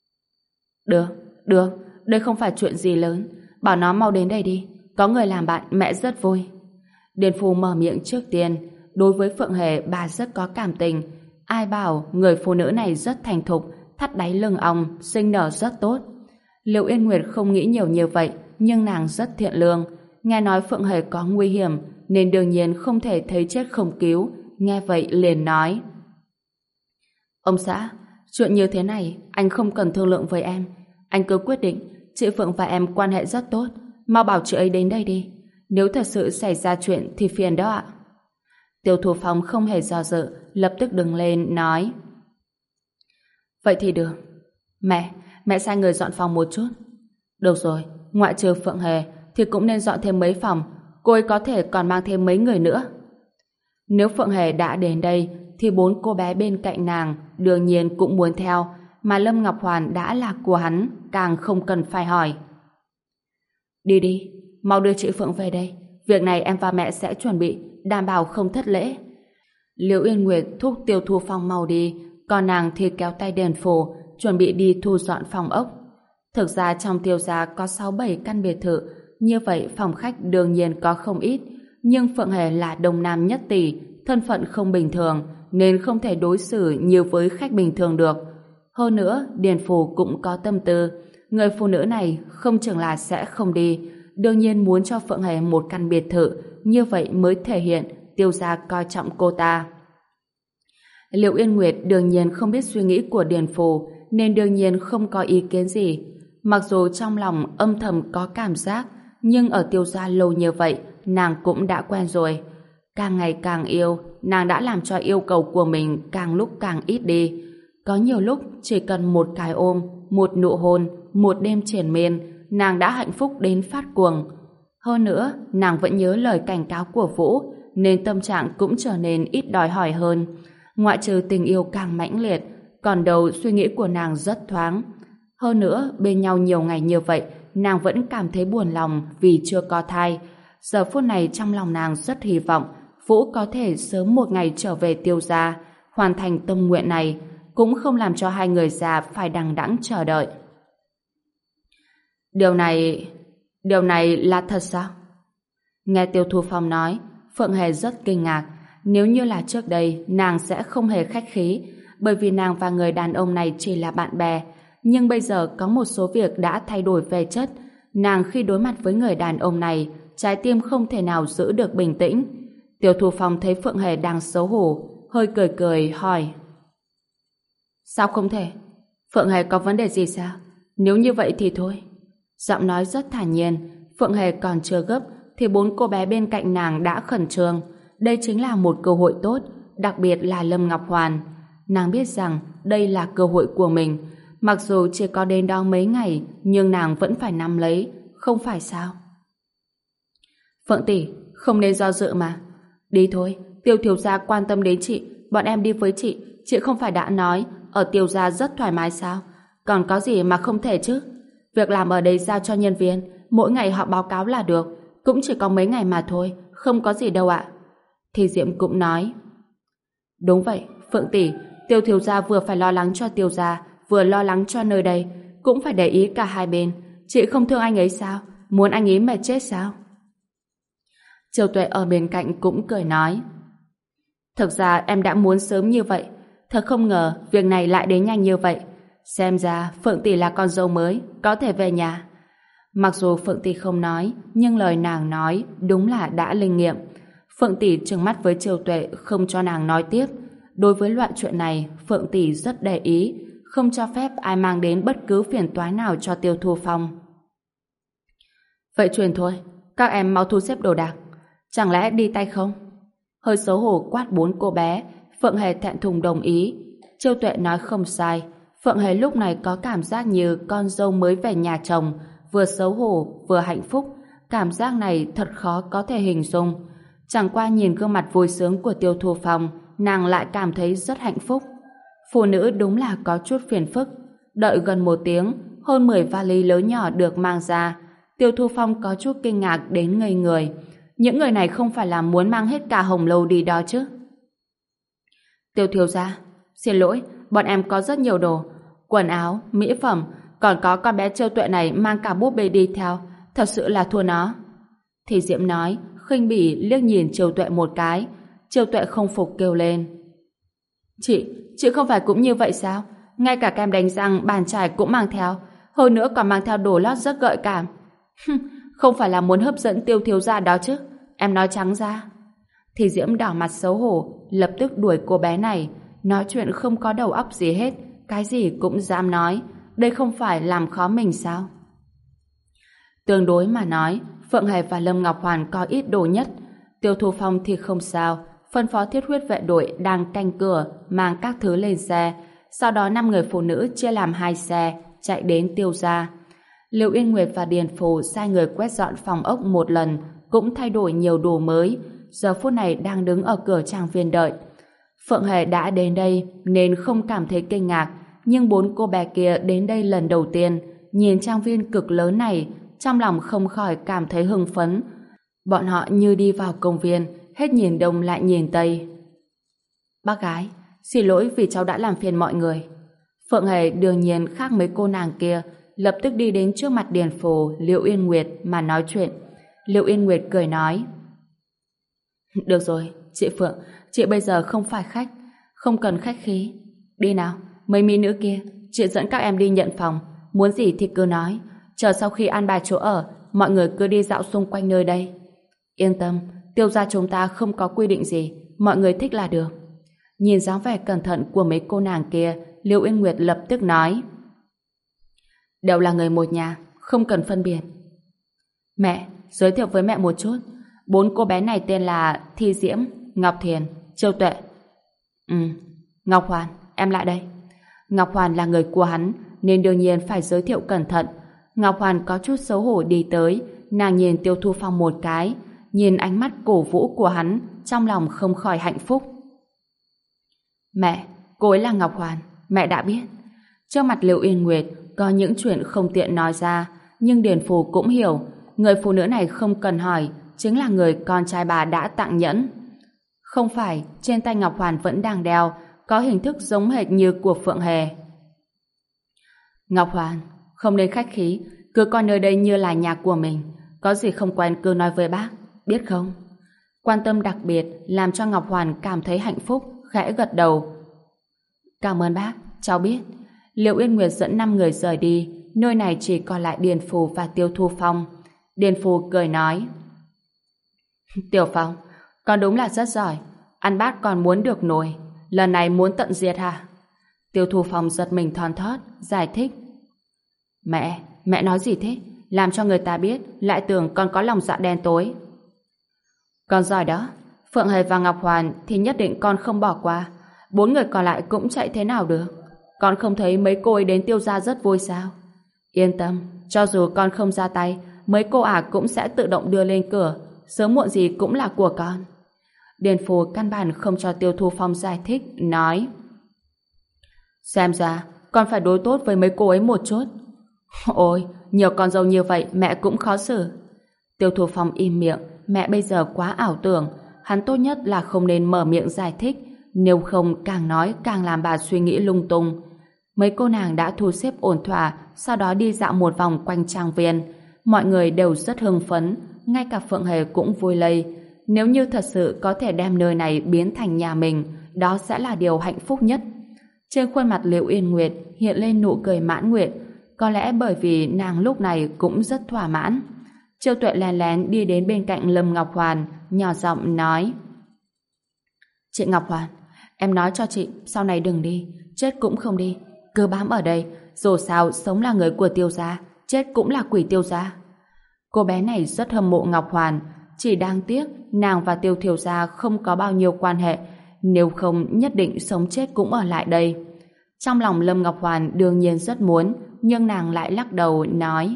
Được, đây không phải chuyện gì lớn. Bảo nó mau đến đây đi, có người làm bạn mẹ rất vui. Điền Phù mở miệng trước tiên. Đối với Phượng Hề bà rất có cảm tình. Ai bảo người phụ nữ này rất thành thục, thắt đáy lưng ong, sinh nở rất tốt. Liễu Yên Nguyệt không nghĩ nhiều như vậy, nhưng nàng rất thiện lương. Nghe nói Phượng Hề có nguy hiểm nên đương nhiên không thể thấy chết không cứu. Nghe vậy liền nói. Ông xã, chuyện như thế này anh không cần thương lượng với em. Anh cứ quyết định. Chị Phượng và em quan hệ rất tốt, mau bảo chị ấy đến đây đi. Nếu thật sự xảy ra chuyện thì phiền đó ạ. Tiêu Thu Phong không hề do dự, lập tức đứng lên nói. Vậy thì được. Mẹ sai người dọn phòng một chút. Được rồi, ngoại trừ Phượng Hề thì cũng nên dọn thêm mấy phòng. Cô ấy có thể còn mang thêm mấy người nữa. Nếu Phượng Hề đã đến đây thì 4 cô bé bên cạnh nàng đương nhiên cũng muốn theo, mà Lâm Ngọc Hoàn đã là của hắn, càng không cần phải hỏi. Đi đi, mau đưa chị Phượng về đây. Việc này em và mẹ sẽ chuẩn bị, đảm bảo không thất lễ. Liễu Yên Nguyệt thúc Tiêu Thu Phong mau đi, còn nàng thì kéo tay Điền Phù chuẩn bị đi thu dọn phòng ốc. Thực ra trong Tiêu gia có 6-7 căn biệt thự, như vậy phòng khách đương nhiên có không ít, nhưng Phượng Hề là Đông Nam nhất tỷ, thân phận không bình thường nên không thể đối xử như với khách bình thường được. Hơn nữa, Điền Phù cũng có tâm tư, người phụ nữ này không chừng là sẽ không đi. Đương nhiên muốn cho Phượng Hề một căn biệt thự, như vậy mới thể hiện Tiêu gia coi trọng cô ta. Liệu Yên Nguyệt đương nhiên không biết suy nghĩ của Điền Phù, nên đương nhiên không có ý kiến gì. Mặc dù trong lòng âm thầm có cảm giác, nhưng ở Tiêu gia lâu như vậy, nàng cũng đã quen rồi. Càng ngày càng yêu, nàng đã làm cho yêu cầu của mình càng lúc càng ít đi. Có nhiều lúc chỉ cần một cái ôm, một nụ hôn, một đêm triền miên, nàng đã hạnh phúc đến phát cuồng. Hơn nữa, nàng vẫn nhớ lời cảnh cáo của Vũ, nên tâm trạng cũng trở nên ít đòi hỏi hơn. Ngoại trừ tình yêu càng mãnh liệt, còn đầu suy nghĩ của nàng rất thoáng. Hơn nữa, bên nhau nhiều ngày như vậy, nàng vẫn cảm thấy buồn lòng vì chưa có thai. Giờ phút này trong lòng nàng rất hy vọng Vũ có thể sớm một ngày trở về Tiêu gia, hoàn thành tâm nguyện này, cũng không làm cho hai người già phải đằng đẵng chờ đợi. Điều này là thật sao? Nghe Tiêu Thu Phong nói, Phượng Hề rất kinh ngạc. Nếu như là trước đây, nàng sẽ không hề khách khí, bởi vì nàng và người đàn ông này chỉ là bạn bè. Nhưng bây giờ có một số việc đã thay đổi về chất. Nàng khi đối mặt với người đàn ông này, trái tim không thể nào giữ được bình tĩnh. Tiêu Thu Phong thấy Phượng Hề đang xấu hổ, hơi cười cười hỏi: sao không thể? Phượng Hề có vấn đề gì sao? Nếu như vậy thì thôi. Giọng nói rất thản nhiên. Phượng Hề còn chưa gấp thì bốn cô bé bên cạnh nàng đã khẩn trương. Đây chính là một cơ hội tốt, đặc biệt là Lâm Ngọc Hoàn. Nàng biết rằng đây là cơ hội của mình. Mặc dù chỉ có đến đó mấy ngày, nhưng nàng vẫn phải nắm lấy, không phải sao? Phượng tỷ, không nên do dự mà. Đi thôi, Tiêu thiếu gia quan tâm đến chị, bọn em đi với chị. Chị không phải đã nói ở Tiêu gia rất thoải mái sao? Còn có gì mà không thể chứ? Việc làm ở đây giao cho nhân viên, mỗi ngày họ báo cáo là được. Cũng chỉ có mấy ngày mà thôi, không có gì đâu ạ. Thì Diễm cũng nói: đúng vậy, Phượng tỷ, Tiêu thiếu gia vừa phải lo lắng cho Tiêu gia, vừa lo lắng cho nơi đây, cũng phải để ý cả hai bên. Chị không thương anh ấy sao? Muốn anh ấy mệt chết sao? Triều Tuệ ở bên cạnh cũng cười nói: thực ra em đã muốn sớm như vậy, thật không ngờ việc này lại đến nhanh như vậy. Xem ra Phượng tỷ là con dâu mới, có thể về nhà. Mặc dù Phượng tỷ không nói, nhưng lời nàng nói đúng là đã linh nghiệm. Phượng tỷ trừng mắt với Triều Tuệ không cho nàng nói tiếp. Đối với loại chuyện này, Phượng tỷ rất để ý, không cho phép ai mang đến bất cứ phiền toái nào cho Tiêu Thu Phong. Vậy truyền thôi, các em mau thu xếp đồ đạc. Chẳng lẽ đi tay không? Hơi xấu hổ quát bốn cô bé, Phượng Hề thẹn thùng đồng ý. Triều Tuệ nói không sai, Phượng Hề lúc này có cảm giác như con dâu mới về nhà chồng, vừa xấu hổ vừa hạnh phúc. Cảm giác này thật khó có thể hình dung. Chẳng qua nhìn gương mặt vui sướng của Tiêu Thu Phong, nàng lại cảm thấy rất hạnh phúc. Phụ nữ đúng là có chút phiền phức. Đợi gần một tiếng, hơn 10 vali lớn nhỏ được mang ra. Tiêu Thu Phong có chút kinh ngạc đến ngây người. Những người này không phải là muốn mang hết cả Hồng Lâu đi đó chứ? Tiêu thiếu gia, xin lỗi, bọn em có rất nhiều đồ, quần áo, mỹ phẩm, còn có con bé Triều Tuệ này mang cả búp bê đi theo, thật sự là thua nó. Thì Diễm nói, khinh bỉ liếc nhìn Triều Tuệ một cái. Triều Tuệ không phục kêu lên: Chị không phải cũng như vậy sao? Ngay cả kem đánh răng, bàn chải cũng mang theo, hơn nữa còn mang theo đồ lót rất gợi cảm. Không phải là muốn hấp dẫn Tiêu thiếu gia đó chứ? Em nói trắng ra. Thì Diễm đỏ mặt xấu hổ, lập tức đuổi cô bé này. Nói chuyện không có đầu óc gì hết, cái gì cũng dám nói. Đây không phải làm khó mình sao? Tương đối mà nói, Phượng Hề và Lâm Ngọc Hoàn có ít đồ nhất. Tiêu Thu Phong thì không sao, phân phó thiết huyết vệ đội đang canh cửa mang các thứ lên xe. Sau đó 5 người phụ nữ chia làm 2 xe chạy đến Tiêu gia. Liệu Yên Nguyệt và Điền Phù sai người quét dọn phòng ốc một lần, cũng thay đổi nhiều đồ mới. Giờ phút này đang đứng ở cửa trang viên đợi. Phượng Hề đã đến đây nên không cảm thấy kinh ngạc, nhưng 4 cô bé kia đến đây lần đầu tiên, nhìn trang viên cực lớn này, trong lòng không khỏi cảm thấy hưng phấn. Bọn họ như đi vào công viên, hết nhìn đông lại nhìn tây. Bác gái, xin lỗi vì cháu đã làm phiền mọi người. Phượng Hề đương nhiên khác mấy cô nàng kia, lập tức đi đến trước mặt Điền Phù, Liệu Yên Nguyệt mà nói chuyện. Liệu Yên Nguyệt cười nói: được rồi, chị Phượng, chị bây giờ không phải khách, không cần khách khí. Đi nào, mấy mỹ nữ kia, chị dẫn các em đi nhận phòng. muốn gì thì cứ nói. Chờ sau khi an bài chỗ ở, mọi người cứ đi dạo xung quanh nơi đây. Yên tâm, Tiêu gia chúng ta không có quy định gì, mọi người thích là được. Nhìn dáng vẻ cẩn thận của mấy cô nàng kia, Liễu Yên Nguyệt lập tức nói. Đều là người một nhà, không cần phân biệt. Mẹ, giới thiệu với mẹ một chút. 4 cô bé này tên là Thi Diễm, Ngọc Thiền, Chiêu Tuệ. Ngọc Hoàn, em lại đây. Ngọc Hoàn là người của hắn, nên đương nhiên phải giới thiệu cẩn thận. Ngọc Hoàn có chút xấu hổ đi tới, nàng nhìn Tiêu Thu Phong một cái, nhìn ánh mắt cổ vũ của hắn, trong lòng không khỏi hạnh phúc. Mẹ, cô ấy là Ngọc Hoàn, mẹ đã biết. Trước mặt Liễu Yên Nguyệt có những chuyện không tiện nói ra, nhưng Điền Phù cũng hiểu, người phụ nữ này không cần hỏi, chính là người con trai bà đã tặng nhẫn. Không phải, trên tay Ngọc Hoàn vẫn đang đeo, có hình thức giống hệt như của Phượng Hề. Ngọc Hoàn, không nên khách khí, cứ coi nơi đây như là nhà của mình. Có gì không quen cứ nói với bác, biết không? Quan tâm đặc biệt làm cho Ngọc Hoàn cảm thấy hạnh phúc, khẽ gật đầu. Cảm ơn bác, cháu biết. Liễu Yên Nguyệt dẫn 5 người rời đi, nơi này chỉ còn lại Điền Phù và Tiêu Thu Phong. Điền Phù cười nói. Tiểu Phong, con đúng là rất giỏi, ăn bát còn muốn được nồi, lần này muốn tận diệt hả? Tiêu Thu Phong giật mình thon thót, giải thích. Mẹ nói gì thế? Làm cho người ta biết, lại tưởng con có lòng dạ đen tối. Con giỏi đó, Phượng Hề và Ngọc Hoàn thì nhất định con không bỏ qua. 4 người còn lại cũng chạy thế nào được? Con không thấy mấy cô ấy đến Tiêu gia rất vui sao? Yên tâm, cho dù con không ra tay, mấy cô ả cũng sẽ tự động đưa lên cửa, sớm muộn gì cũng là của con. Điền Phù căn bản không cho Tiêu Thu Phong giải thích, nói. Xem ra, con phải đối tốt với mấy cô ấy một chút. Ôi, nhiều con dâu như vậy mẹ cũng khó xử. Tiêu Thu Phong im miệng, mẹ bây giờ quá ảo tưởng, hắn tốt nhất là không nên mở miệng giải thích, nếu không càng nói càng làm bà suy nghĩ lung tung. Mấy cô nàng đã thu xếp ổn thỏa, sau đó đi dạo một vòng quanh trang viên. Mọi người đều rất hưng phấn, ngay cả Phượng Hề cũng vui lây. Nếu như thật sự có thể đem nơi này biến thành nhà mình, đó sẽ là điều hạnh phúc nhất. Trên khuôn mặt Liễu Yên Nguyệt hiện lên nụ cười mãn nguyện, có lẽ bởi vì nàng lúc này cũng rất thỏa mãn. Chiêu Tuệ lén lén đi đến bên cạnh Lâm Ngọc Hoàn, nhỏ giọng nói. Chị Ngọc Hoàn, em nói cho chị sau này đừng đi, chết cũng không đi, cứ bám ở đây, dù sao sống là người của Tiêu gia, chết cũng là quỷ Tiêu gia. Cô bé này rất hâm mộ Ngọc Hoàn, chỉ đáng tiếc nàng và Tiêu thiếu gia không có bao nhiêu quan hệ, nếu không nhất định sống chết cũng ở lại đây. Trong lòng Lâm Ngọc Hoàn đương nhiên rất muốn, nhưng nàng lại lắc đầu nói.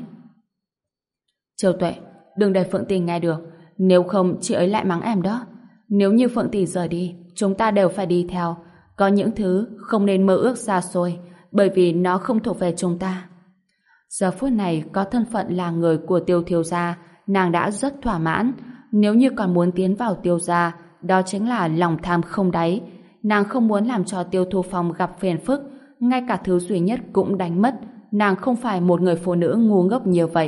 Chiêu Tuệ, đừng để Phượng Tỷ nghe được, nếu không chị ấy lại mắng em đó. Nếu như Phượng Tỷ rời đi, chúng ta đều phải đi theo. Có những thứ không nên mơ ước xa xôi, bởi vì nó không thuộc về chúng ta. Giờ phút này có thân phận là người của Tiêu thiếu gia, nàng đã rất thỏa mãn. Nếu như còn muốn tiến vào Tiêu gia, đó chính là lòng tham không đáy. Nàng không muốn làm cho Tiêu Thu Phong gặp phiền phức, ngay cả thứ duy nhất cũng đánh mất. Nàng không phải một người phụ nữ ngu ngốc như vậy.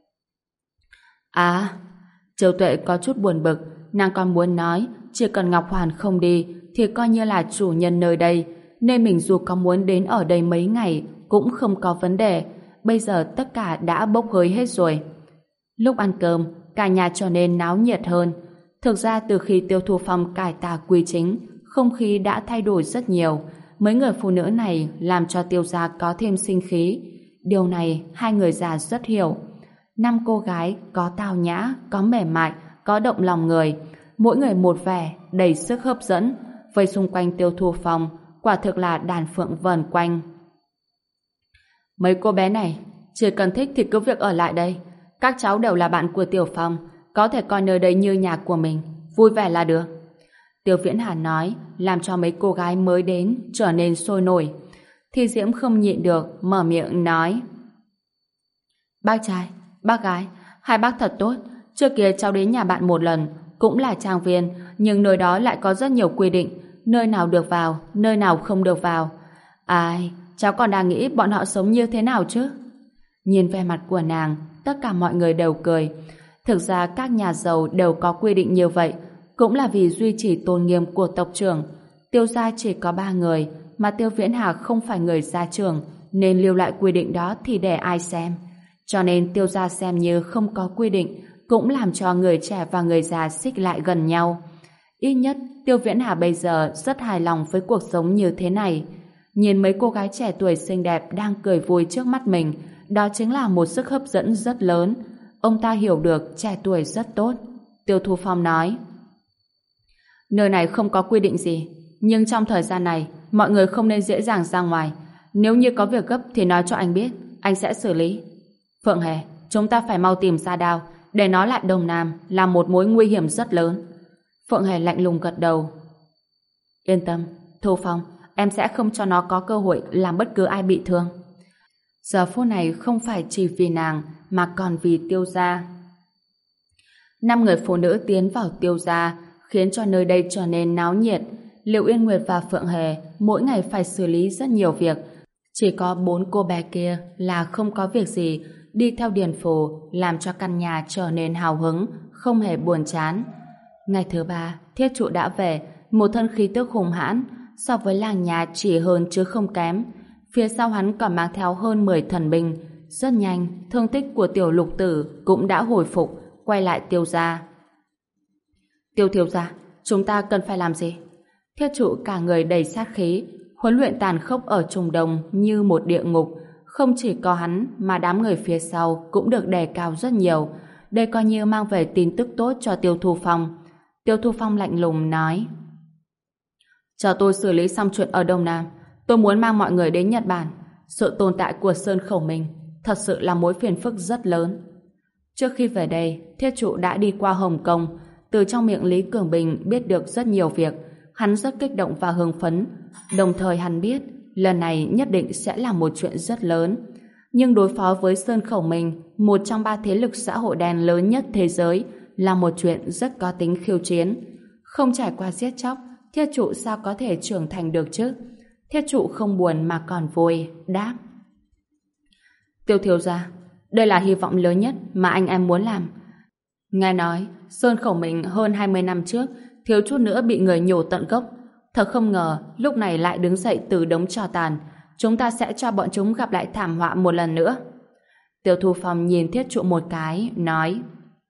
À, Chiêu Tuệ có chút buồn bực, nàng còn muốn nói chỉ cần Ngọc Hoàn không đi thì coi như là chủ nhân nơi đây, nên mình dù có muốn đến ở đây mấy ngày cũng không có vấn đề. Bây giờ tất cả đã bốc hơi hết rồi. Lúc ăn cơm, cả nhà trở nên náo nhiệt hơn. Thực ra từ khi Tiêu Thu Phong cải tà quy chính, không khí đã thay đổi rất nhiều. Mấy người phụ nữ này làm cho Tiêu gia có thêm sinh khí. Điều này hai người già rất hiểu. 5 cô gái có tao nhã, có mềm mại, có động lòng người, mỗi người một vẻ, đầy sức hấp dẫn, vây xung quanh Tiêu Thu Phong, quả thực là đàn phượng vờn quanh. Mấy cô bé này, chỉ cần thích thì cứ việc ở lại đây. Các cháu đều là bạn của Tiểu Phong, có thể coi nơi đây như nhà của mình, vui vẻ là được. Tiêu Viễn Hàn nói, làm cho mấy cô gái mới đến trở nên sôi nổi. Thi Diễm không nhịn được, mở miệng nói. Bác trai, bác gái, hai bác thật tốt. Trước kia cháu đến nhà bạn một lần, cũng là trang viên, nhưng nơi đó lại có rất nhiều quy định, nơi nào được vào, nơi nào không được vào. Ai, cháu còn đang nghĩ bọn họ sống như thế nào chứ? Nhìn vẻ mặt của nàng, tất cả mọi người đều cười. Thực ra các nhà giàu đều có quy định như vậy, cũng là vì duy trì tôn nghiêm của tộc trưởng. Tiêu gia chỉ có 3 người, mà Tiêu Viễn Hà không phải người gia trưởng, nên lưu lại quy định đó thì để ai xem. Cho nên Tiêu gia xem như không có quy định, cũng làm cho người trẻ và người già xích lại gần nhau. Ít nhất Tiêu Viễn Hà bây giờ rất hài lòng với cuộc sống như thế này. Nhìn mấy cô gái trẻ tuổi xinh đẹp đang cười vui trước mắt mình, đó chính là một sức hấp dẫn rất lớn. Ông ta hiểu được trẻ tuổi rất tốt. Tiêu Thu Phong nói: nơi này không có quy định gì, nhưng trong thời gian này mọi người không nên dễ dàng ra ngoài. Nếu như có việc gấp thì nói cho anh biết, anh sẽ xử lý. Phượng Hề, chúng ta phải mau tìm ra Đao, để nó lại Đông Nam là một mối nguy hiểm rất lớn. Phượng Hề lạnh lùng gật đầu. Yên tâm, Thu Phong, em sẽ không cho nó có cơ hội làm bất cứ ai bị thương. Giờ phút này không phải chỉ vì nàng mà còn vì Tiêu gia. 5 người phụ nữ tiến vào Tiêu gia, khiến cho nơi đây trở nên náo nhiệt. Liệu Yên Nguyệt và Phượng Hề mỗi ngày phải xử lý rất nhiều việc. Chỉ có 4 cô bé kia là không có việc gì, đi theo Điền Phù làm cho căn nhà trở nên hào hứng, không hề buồn chán. Ngày thứ 3, Thiết Trụ đã về, một thân khí tức hùng hãn, so với làng nhà chỉ hơn chứ không kém. Phía sau hắn còn mang theo hơn 10 thần binh. Rất nhanh, thương tích của Tiểu Lục Tử cũng đã hồi phục, quay lại Tiêu gia. Tiêu thiếu gia, chúng ta cần phải làm gì? Thiết Trụ cả người đầy sát khí, huấn luyện tàn khốc ở Trung Đông như một địa ngục. Không chỉ có hắn mà đám người phía sau cũng được đề cao rất nhiều. Đây coi như mang về tin tức tốt cho Tiêu Thu Phong. Tiêu Thu Phong lạnh lùng nói: chờ tôi xử lý xong chuyện ở Đông Nam, tôi muốn mang mọi người đến Nhật Bản. Sự tồn tại của Sơn Khẩu Minh thật sự là mối phiền phức rất lớn. Trước khi về đây, Thiết Trụ đã đi qua Hồng Kông. Từ trong miệng Lý Cường Bình biết được rất nhiều việc. Hắn rất kích động và hưng phấn. Đồng thời hắn biết lần này nhất định sẽ là một chuyện rất lớn. Nhưng đối phó với Sơn Khẩu Minh, một trong 3 thế lực xã hội đen lớn nhất thế giới, là một chuyện rất có tính khiêu chiến. Không trải qua giết chóc, Thiết Trụ sao có thể trưởng thành được chứ? Thiết Trụ không buồn mà còn vui, đáp: Tiêu thiếu gia, đây là hy vọng lớn nhất mà anh em muốn làm. Nghe nói, Sơn Khẩu Minh hơn 20 năm trước thiếu chút nữa bị người nhổ tận gốc. Thật không ngờ, lúc này lại đứng dậy từ đống tro tàn. Chúng ta sẽ cho bọn chúng gặp lại thảm họa một lần nữa. Tiêu Thu Phong nhìn Thiết Trụ một cái, nói: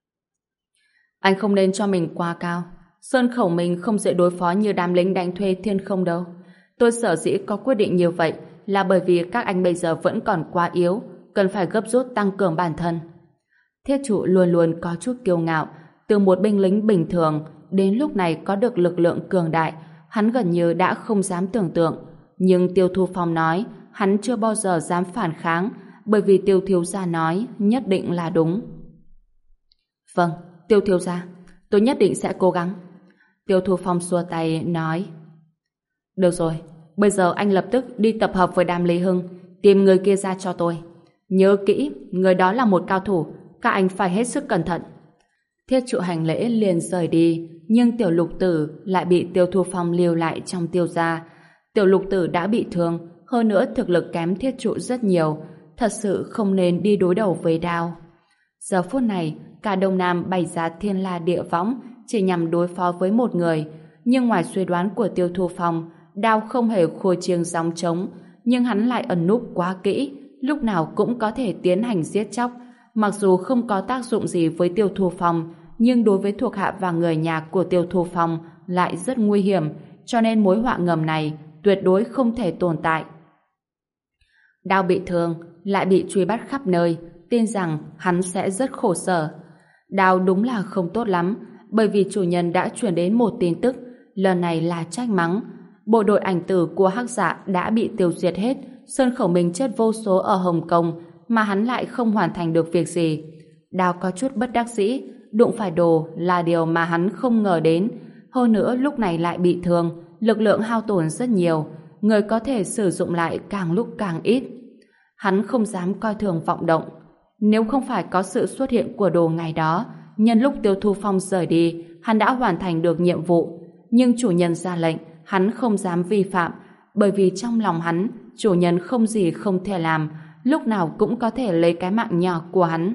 anh không nên cho mình quá cao. Sơn Khẩu Minh không dễ đối phó như đám lính đánh thuê thiên không đâu. Tôi sở dĩ có quyết định như vậy là bởi vì các anh bây giờ vẫn còn quá yếu, cần phải gấp rút tăng cường bản thân. Thiết Trụ luôn luôn có chút kiêu ngạo, từ một binh lính bình thường đến lúc này có được lực lượng cường đại, hắn gần như đã không dám tưởng tượng. Nhưng Tiêu Thu Phong nói hắn chưa bao giờ dám phản kháng, bởi vì Tiêu thiếu gia nói nhất định là đúng. Vâng, Tiêu thiếu gia, tôi nhất định sẽ cố gắng. Tiêu Thu Phong xua tay nói: được rồi, bây giờ anh lập tức đi tập hợp với đám Lý Hưng, tìm người kia ra cho tôi. Nhớ kỹ, người đó là một cao thủ, các anh phải hết sức cẩn thận. Thiết Trụ hành lễ liền rời đi, nhưng Tiểu Lục Tử lại bị Tiêu Thu Phong lưu lại trong Tiêu gia. Tiểu Lục Tử đã bị thương, hơn nữa thực lực kém Thiết Trụ rất nhiều, thật sự không nên đi đối đầu với Đao. Giờ phút này, cả Đông Nam bày ra thiên la địa võng chỉ nhằm đối phó với một người, nhưng ngoài suy đoán của Tiêu Thu Phong, Đao không hề khua chiêng gióng trống, nhưng hắn lại ẩn núp quá kỹ, lúc nào cũng có thể tiến hành giết chóc. Mặc dù không có tác dụng gì với Tiêu Thu Phong, nhưng đối với thuộc hạ và người nhà của Tiêu Thu Phong lại rất nguy hiểm, cho nên mối họa ngầm này tuyệt đối không thể tồn tại. Đao bị thương, lại bị truy bắt khắp nơi, tin rằng hắn sẽ rất khổ sở. Đao đúng là không tốt lắm, bởi vì chủ nhân đã truyền đến một tin tức, lần này là trách mắng. Bộ đội ảnh tử của Hắc Dạ đã bị tiêu diệt hết, Sơn Khẩu Minh chết vô số ở Hồng Kông, mà hắn lại không hoàn thành được việc gì. Đao có chút bất đắc dĩ, đụng phải đồ là điều mà hắn không ngờ đến. Hơn nữa lúc này lại bị thương, lực lượng hao tổn rất nhiều, người có thể sử dụng lại càng lúc càng ít. Hắn không dám coi thường vọng động. Nếu không phải có sự xuất hiện của đồ ngày đó, nhân lúc Tiêu Thu Phong rời đi, hắn đã hoàn thành được nhiệm vụ. Nhưng chủ nhân ra lệnh, hắn không dám vi phạm, bởi vì trong lòng hắn, chủ nhân không gì không thể làm, lúc nào cũng có thể lấy cái mạng nhỏ của hắn.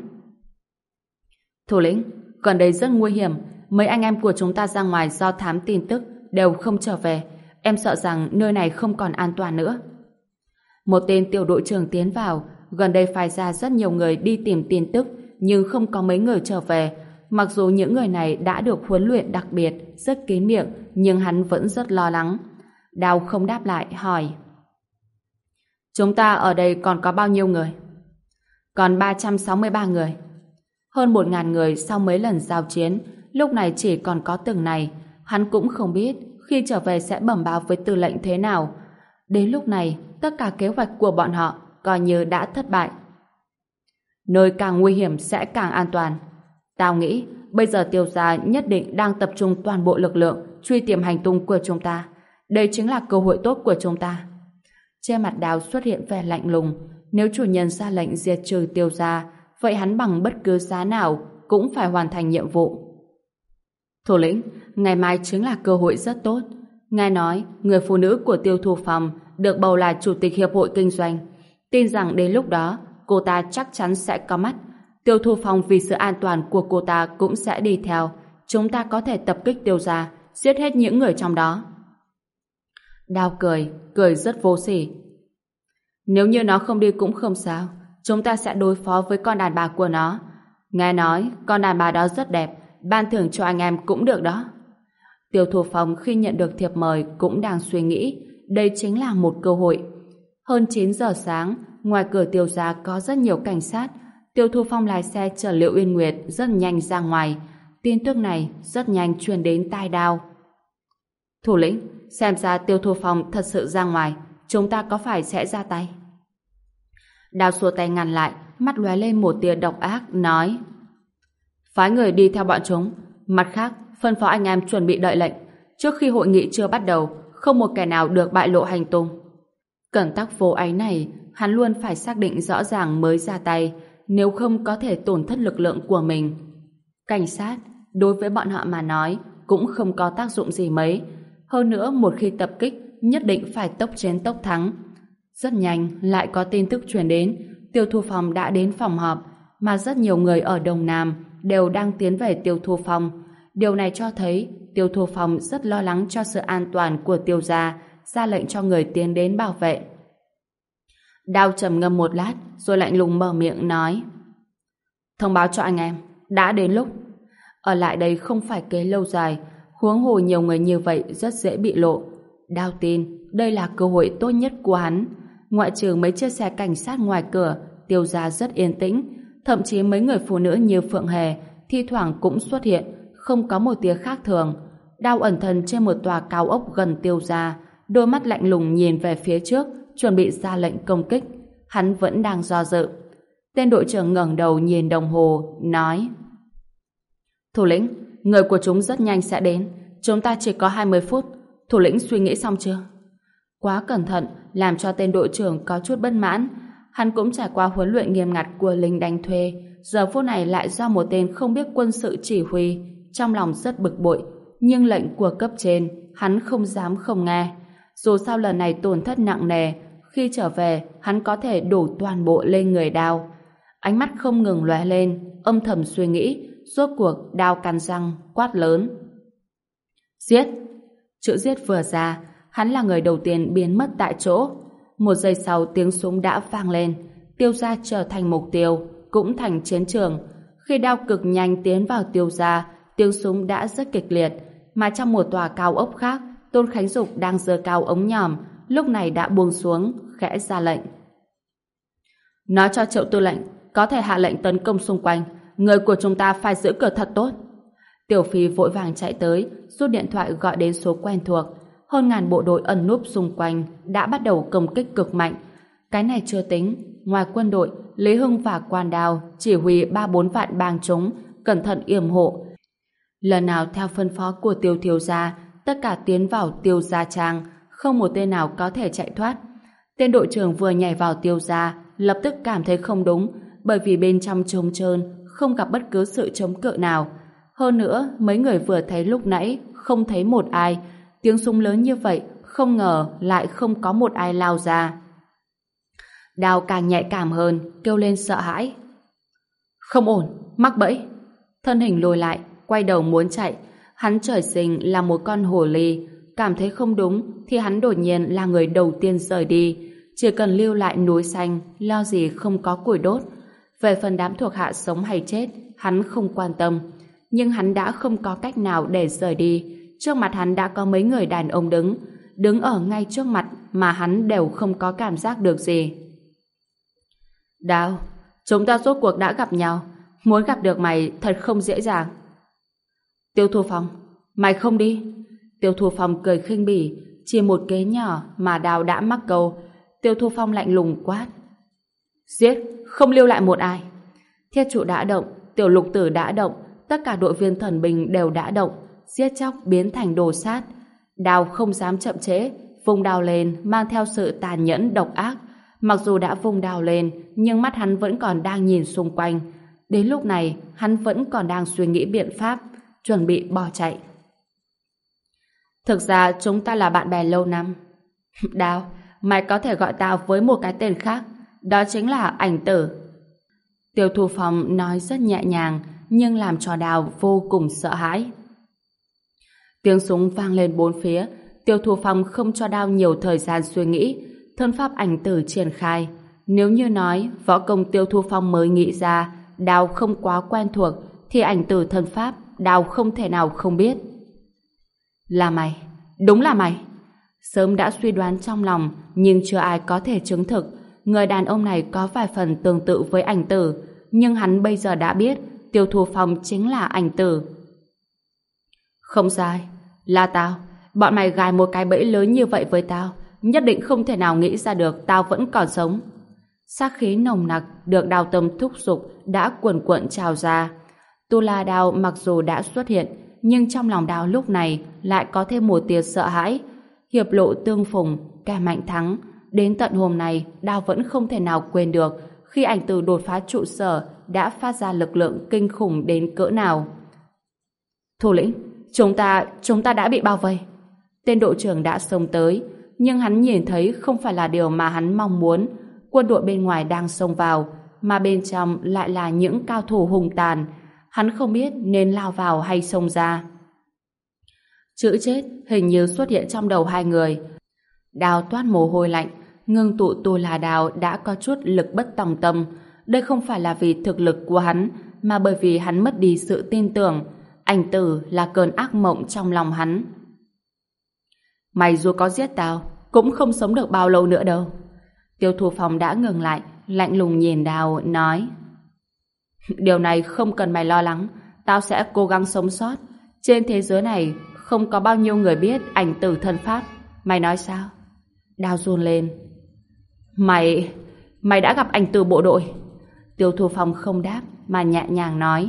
Thủ lĩnh, gần đây rất nguy hiểm, mấy anh em của chúng ta ra ngoài do thám tin tức đều không trở về, em sợ rằng nơi này không còn an toàn nữa. Một tên tiểu đội trưởng tiến vào, gần đây phái ra rất nhiều người đi tìm tin tức, nhưng không có mấy người trở về. Mặc dù những người này đã được huấn luyện đặc biệt, rất kín miệng, nhưng hắn vẫn rất lo lắng. Đào không đáp lại, hỏi: Chúng ta ở đây còn có bao nhiêu người? Còn 363 người. Hơn 1.000 người sau mấy lần giao chiến, lúc này chỉ còn có từng này. Hắn cũng không biết khi trở về sẽ bẩm báo với tư lệnh thế nào. Đến lúc này, tất cả kế hoạch của bọn họ coi như đã thất bại. Nơi càng nguy hiểm sẽ càng an toàn. Tao nghĩ bây giờ Tiêu gia nhất định đang tập trung toàn bộ lực lượng truy tìm hành tung của chúng ta. Đây chính là cơ hội tốt của chúng ta. Trên mặt Đào xuất hiện vẻ lạnh lùng. Nếu chủ nhân ra lệnh diệt trừ Tiêu gia, vậy hắn bằng bất cứ giá nào cũng phải hoàn thành nhiệm vụ. Thủ lĩnh, ngày mai chính là cơ hội rất tốt. Nghe nói người phụ nữ của Tiêu Thu Phong được bầu là chủ tịch hiệp hội kinh doanh. Tin rằng đến lúc đó cô ta chắc chắn sẽ có mắt. Tiêu Thu Phong vì sự an toàn của cô ta cũng sẽ đi theo. Chúng ta có thể tập kích Tiêu gia, giết hết những người trong đó. Đào cười rất vô sỉ. Nếu như nó không đi cũng không sao, chúng ta sẽ đối phó với con đàn bà của nó. Nghe nói con đàn bà đó rất đẹp, ban thưởng cho anh em cũng được đó. Tiêu Thu Phong khi nhận được thiệp mời cũng đang suy nghĩ, đây chính là một cơ hội. Hơn 9 giờ sáng, ngoài cửa Tiêu gia có rất nhiều cảnh sát. Tiêu Thu Phong lái xe chở Liễu Uyên Nguyệt rất nhanh ra ngoài. Tin tức này rất nhanh truyền đến tai Đao. Thủ lĩnh, xem ra Tiêu Thu Phong thật sự ra ngoài, chúng ta có phải sẽ ra tay? Đao xua tay ngăn lại, mắt lóe lên một tia độc ác, nói: Phái người đi theo bọn chúng, mặt khác phân phó anh em chuẩn bị đợi lệnh. Trước khi hội nghị chưa bắt đầu, không một kẻ nào được bại lộ hành tung. Cẩn tắc vô áy này, hắn luôn phải xác định rõ ràng mới ra tay, nếu không có thể tổn thất lực lượng của mình. Cảnh sát, đối với bọn họ mà nói, cũng không có tác dụng gì mấy. Hơn nữa, một khi tập kích, nhất định phải tốc chiến tốc thắng. Rất nhanh, lại có tin tức truyền đến, Tiêu Thu Phong đã đến phòng họp, mà rất nhiều người ở Đông Nam đều đang tiến về Tiêu Thu Phong. Điều này cho thấy Tiêu Thu Phong rất lo lắng cho sự an toàn của Tiêu gia, ra lệnh cho người tiến đến bảo vệ. Đao trầm ngâm một lát, rồi lạnh lùng mở miệng nói: Thông báo cho anh em, đã đến lúc. Ở lại đây không phải kế lâu dài, huống hồ nhiều người như vậy rất dễ bị lộ. Đao tin đây là cơ hội tốt nhất của hắn. Ngoại trừ mấy chiếc xe cảnh sát ngoài cửa, Tiêu gia rất yên tĩnh. Thậm chí mấy người phụ nữ như Phượng Hề thi thoảng cũng xuất hiện, không có một tia khác thường. Đao ẩn thân trên một tòa cao ốc gần Tiêu gia, đôi mắt lạnh lùng nhìn về phía trước, chuẩn bị ra lệnh công kích. Hắn vẫn đang do dự. Tên đội trưởng ngẩng đầu nhìn đồng hồ, nói: Thủ lĩnh, người của chúng rất nhanh sẽ đến. Chúng ta chỉ có 20 phút. Thủ lĩnh suy nghĩ xong chưa? Quá cẩn thận, làm cho tên đội trưởng có chút bất mãn. Hắn cũng trải qua huấn luyện nghiêm ngặt của lính đánh thuê, giờ phút này lại do một tên không biết quân sự chỉ huy, trong lòng rất bực bội. Nhưng lệnh của cấp trên, hắn không dám không nghe. Dù sao lần này tổn thất nặng nề, khi trở về, hắn có thể đổ toàn bộ lên người Đao. Ánh mắt không ngừng lóe lên, âm thầm suy nghĩ. Rốt cuộc Đao cắn răng, quát lớn: Giết! Chữ giết vừa ra, hắn là người đầu tiên biến mất tại chỗ. Một giây sau tiếng súng đã vang lên, Tiêu gia trở thành mục tiêu, cũng thành chiến trường. Khi Đao cực nhanh tiến vào Tiêu gia, tiếng súng đã rất kịch liệt, mà trong một tòa cao ốc khác, Tôn Khánh Dục đang giơ cao ống nhòm, lúc này đã buông xuống, khẽ ra lệnh. Nói cho Triệu tư lệnh, có thể hạ lệnh tấn công xung quanh, người của chúng ta phải giữ cửa thật tốt. Tiểu Phi vội vàng chạy tới, rút điện thoại gọi đến số quen thuộc. Hơn ngàn bộ đội ẩn núp xung quanh đã bắt đầu công kích cực mạnh. Cái này chưa tính, ngoài quân đội, Lý Hưng và Quan Đao chỉ huy 3-4 vạn bang chúng cẩn thận yểm hộ. Lần nào theo phân phó của Tiêu thiếu gia, tất cả tiến vào Tiêu gia trang, không một tên nào có thể chạy thoát. Tên đội trưởng vừa nhảy vào Tiêu gia, lập tức cảm thấy không đúng, bởi vì bên trong trống trơn, không gặp bất cứ sự chống cự nào. Hơn nữa, mấy người vừa thấy lúc nãy, không thấy một ai. Tiếng súng lớn như vậy, không ngờ lại không có một ai lao ra. Đao càng nhạy cảm hơn, kêu lên sợ hãi. Không ổn, mắc bẫy. Thân hình lùi lại, quay đầu muốn chạy. Hắn trời sinh là một con hồ ly. Cảm thấy không đúng, thì hắn đột nhiên là người đầu tiên rời đi. chỉ cần lưu lại núi xanh, lo gì không có củi đốt. Về phần đám thuộc hạ sống hay chết, hắn không quan tâm. Nhưng hắn đã không có cách nào để rời đi. Trước mặt hắn đã có mấy người đàn ông đứng ở ngay trước mặt mà hắn đều không có cảm giác được gì. Đào, chúng ta rốt cuộc đã gặp nhau. Muốn gặp được mày thật không dễ dàng. Tiêu Thu Phong, mày không đi. Tiêu Thu Phong cười khinh bỉ, chỉ một kế nhỏ mà Đào đã mắc câu. Tiêu Thu Phong lạnh lùng quát: giết, không lưu lại một ai. Thiết trụ đã động, Tiểu Lục Tử đã động, tất cả đội viên thần binh đều đã động, giết chóc biến thành đồ sát. Đào không dám chậm trễ, vung đao lên mang theo sự tàn nhẫn độc ác. Mặc dù đã vung đao lên, nhưng mắt hắn vẫn còn đang nhìn xung quanh. Đến lúc này, hắn vẫn còn đang suy nghĩ biện pháp, chuẩn bị bỏ chạy. Thực ra chúng ta là bạn bè lâu năm. Đào, mày có thể gọi tao với một cái tên khác, đó chính là Ảnh Tử. Tiêu Thu Phong nói rất nhẹ nhàng, nhưng làm cho Đào vô cùng sợ hãi. Tiếng súng vang lên bốn phía. Tiêu Thu Phong không cho Đào nhiều thời gian suy nghĩ. Thân pháp Ảnh Tử triển khai. Nếu như nói võ công Tiêu Thu Phong mới nghĩ ra, Đào không quá quen thuộc, thì Ảnh Tử thân pháp Đào không thể nào không biết. Là mày, đúng là mày. Sớm đã suy đoán trong lòng, nhưng chưa ai có thể chứng thực. Người đàn ông này có vài phần tương tự với Ảnh Tử, nhưng hắn bây giờ đã biết Tiêu Thu Phong chính là Ảnh Tử. Không sai, là tao. Bọn mày gài một cái bẫy lớn như vậy với tao, nhất định không thể nào nghĩ ra được tao vẫn còn sống. Sát khí nồng nặc được Đào Tâm thúc giục đã cuồn cuộn trào ra. Tu La Đao mặc dù đã xuất hiện, nhưng trong lòng Đào lúc này lại có thêm một tia sợ hãi. Hiệp lộ tương phùng, kẻ mạnh thắng. Đến tận hôm nay, Đào vẫn không thể nào quên được khi Ảnh Tử đột phá trụ sở đã phát ra lực lượng kinh khủng đến cỡ nào. Thủ lĩnh, chúng ta đã bị bao vây. Tên đội trưởng đã xông tới, nhưng hắn nhìn thấy không phải là điều mà hắn mong muốn. Quân đội bên ngoài đang xông vào, mà bên trong lại là những cao thủ hung tàn. Hắn không biết nên lao vào hay xông ra. Chữ chết hình như xuất hiện trong đầu hai người. Đào toát mồ hôi lạnh, ngưng tụ Tu La Đao đã có chút lực bất tòng tâm. Đây không phải là vì thực lực của hắn, mà bởi vì hắn mất đi sự tin tưởng. Ảnh Tử là cơn ác mộng trong lòng hắn. Mày dù có giết tao, cũng không sống được bao lâu nữa đâu. Tiêu Thu Phong đã ngừng lại, lạnh lùng nhìn Đào, nói: điều này không cần mày lo lắng, tao sẽ cố gắng sống sót. Trên thế giới này không có bao nhiêu người biết Ảnh Tử thân pháp. Mày nói sao? Đào run lên. Mày đã gặp Ảnh Tử bộ đội? Tiêu Thu Phong không đáp mà nhẹ nhàng nói: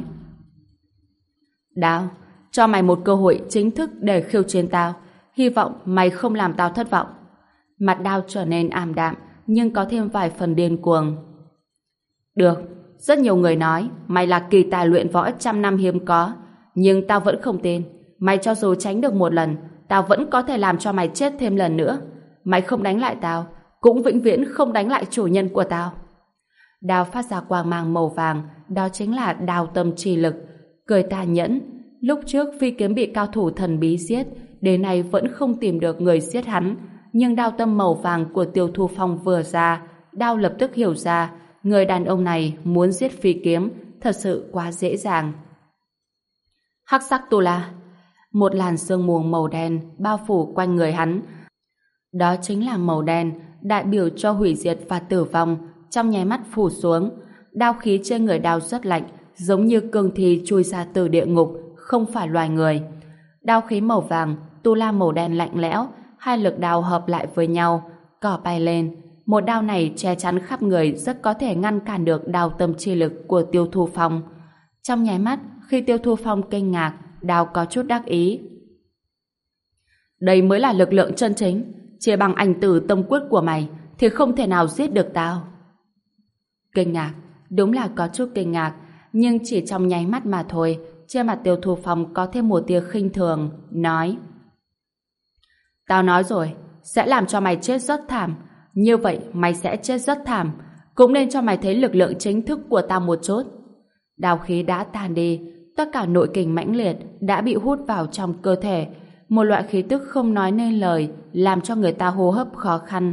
Đào, cho mày một cơ hội chính thức để khiêu chiến tao. Hy vọng mày không làm tao thất vọng. Mặt Đào trở nên ảm đạm, nhưng có thêm vài phần điên cuồng. Được, rất nhiều người nói mày là kỳ tài luyện võ trăm năm hiếm có, nhưng tao vẫn không tin. Mày cho dù tránh được một lần, tao vẫn có thể làm cho mày chết thêm lần nữa. Mày không đánh lại tao, cũng vĩnh viễn không đánh lại chủ nhân của tao. Đao phát ra quang mang màu vàng, đó chính là đao tâm trì lực. Cười tàn nhẫn, lúc trước phi kiếm bị cao thủ thần bí giết, đến nay vẫn không tìm được người giết hắn. Nhưng đao tâm màu vàng của Tiêu Thu Phong vừa ra, Đao lập tức hiểu ra người đàn ông này muốn giết phi kiếm thật sự quá dễ dàng. Hắc sắc tu la, một làn sương mù màu đen bao phủ quanh người hắn. Đó chính là màu đen đại biểu cho hủy diệt và tử vong, trong nháy mắt phủ xuống. Đao khí trên người Đao rất lạnh, giống như cương thi chui ra từ địa ngục, không phải loài người. Đao khí màu vàng, tu la màu đen lạnh lẽo, hai lực đao hợp lại với nhau, cỏ bay lên. Một đao này che chắn khắp người, rất có thể ngăn cản được đao tâm chi lực của Tiêu Thu Phong. Trong nháy mắt, khi Tiêu Thu Phong kinh ngạc, Đao có chút đắc ý. Đây mới là lực lượng chân chính, chỉ bằng Ảnh Tử tâm quyết của mày thì không thể nào giết được tao. Kinh ngạc, đúng là có chút kinh ngạc, nhưng chỉ trong nháy mắt mà thôi. Trên mặt Tiêu Thu Phong có thêm một tia khinh thường, nói: Tao nói rồi, sẽ làm cho mày chết rất thảm. Như vậy mày sẽ chết rất thảm. Cũng nên cho mày thấy lực lượng chính thức của tao một chút. Đao khí đã tan đi, tất cả nội kình mãnh liệt đã bị hút vào trong cơ thể. Một loại khí tức không nói nên lời, làm cho người ta hô hấp khó khăn.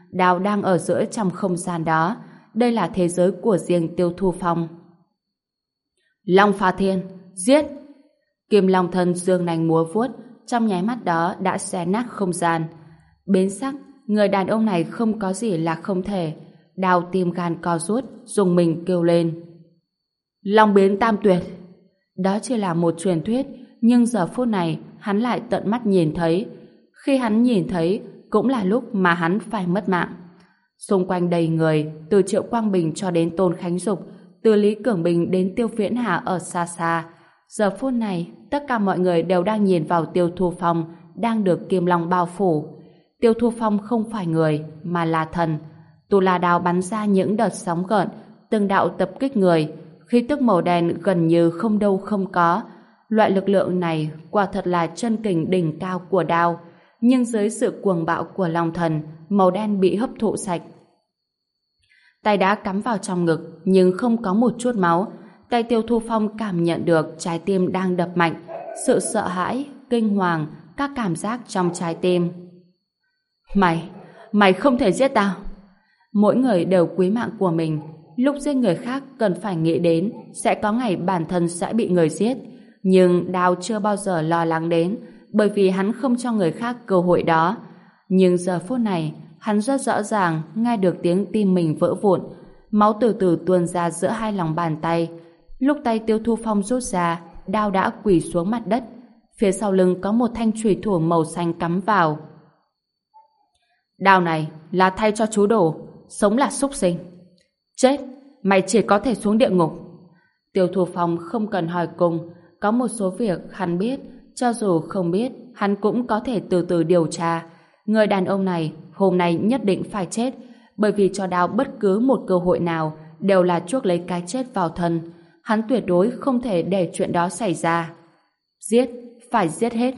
Đao đang ở giữa trong không gian đó. Đây là thế giới của riêng Tiêu Thu Phong. Long Phá Thiên, giết! Kim Long Thân dương nanh múa vuốt, trong nháy mắt đó đã xé nát không gian. Biến sắc, người đàn ông này không có gì là không thể. Đao tim gan co rút, dùng mình kêu lên. Long biến tam tuyệt! Đó chỉ là một truyền thuyết, nhưng giờ phút này hắn lại tận mắt nhìn thấy. Khi hắn nhìn thấy, cũng là lúc mà hắn phải mất mạng. Xung quanh đầy người, từ Triệu Quang Bình cho đến Tôn Khánh Dục, từ Lý Cường Bình đến Tiêu Viễn Hà ở xa xa. Giờ phút này, tất cả mọi người đều đang nhìn vào Tiêu Thu Phong đang được Kim Long bao phủ. Tiêu Thu Phong không phải người, mà là thần. Tu La Đao bắn ra những đợt sóng gợn, từng đạo tập kích người, khí tức màu đen gần như không đâu không có. Loại lực lượng này quả thật là chân kình đỉnh cao của đao, nhưng dưới sự cuồng bạo của Long Thần, màu đen bị hấp thụ sạch. Tay đã cắm vào trong ngực, nhưng không có một chút máu. Tay Tiêu Thu Phong cảm nhận được trái tim đang đập mạnh, sự sợ hãi, kinh hoàng, các cảm giác trong trái tim. Mày không thể giết tao. Mỗi người đều quý mạng của mình. Lúc giết người khác cần phải nghĩ đến sẽ có ngày bản thân sẽ bị người giết. Nhưng Đao chưa bao giờ lo lắng đến, bởi vì hắn không cho người khác cơ hội đó. Nhưng giờ phút này, hắn rất rõ ràng nghe được tiếng tim mình vỡ vụn, máu từ từ tuôn ra giữa hai lòng bàn tay. Lúc tay Tiêu Thu Phong rút ra, Đao đã quỳ xuống mặt đất. Phía sau lưng có một thanh chùy thủ màu xanh cắm vào. Đao này là thay cho chú Đồ, sống là súc sinh. Chết, mày chỉ có thể xuống địa ngục. Tiêu Thu Phong không cần hỏi cùng, có một số việc hắn biết, cho dù không biết, hắn cũng có thể từ từ điều tra. Người đàn ông này hôm nay nhất định phải chết, bởi vì cho Đao bất cứ một cơ hội nào đều là chuốc lấy cái chết vào thân. Hắn tuyệt đối không thể để chuyện đó xảy ra. Giết, phải giết hết.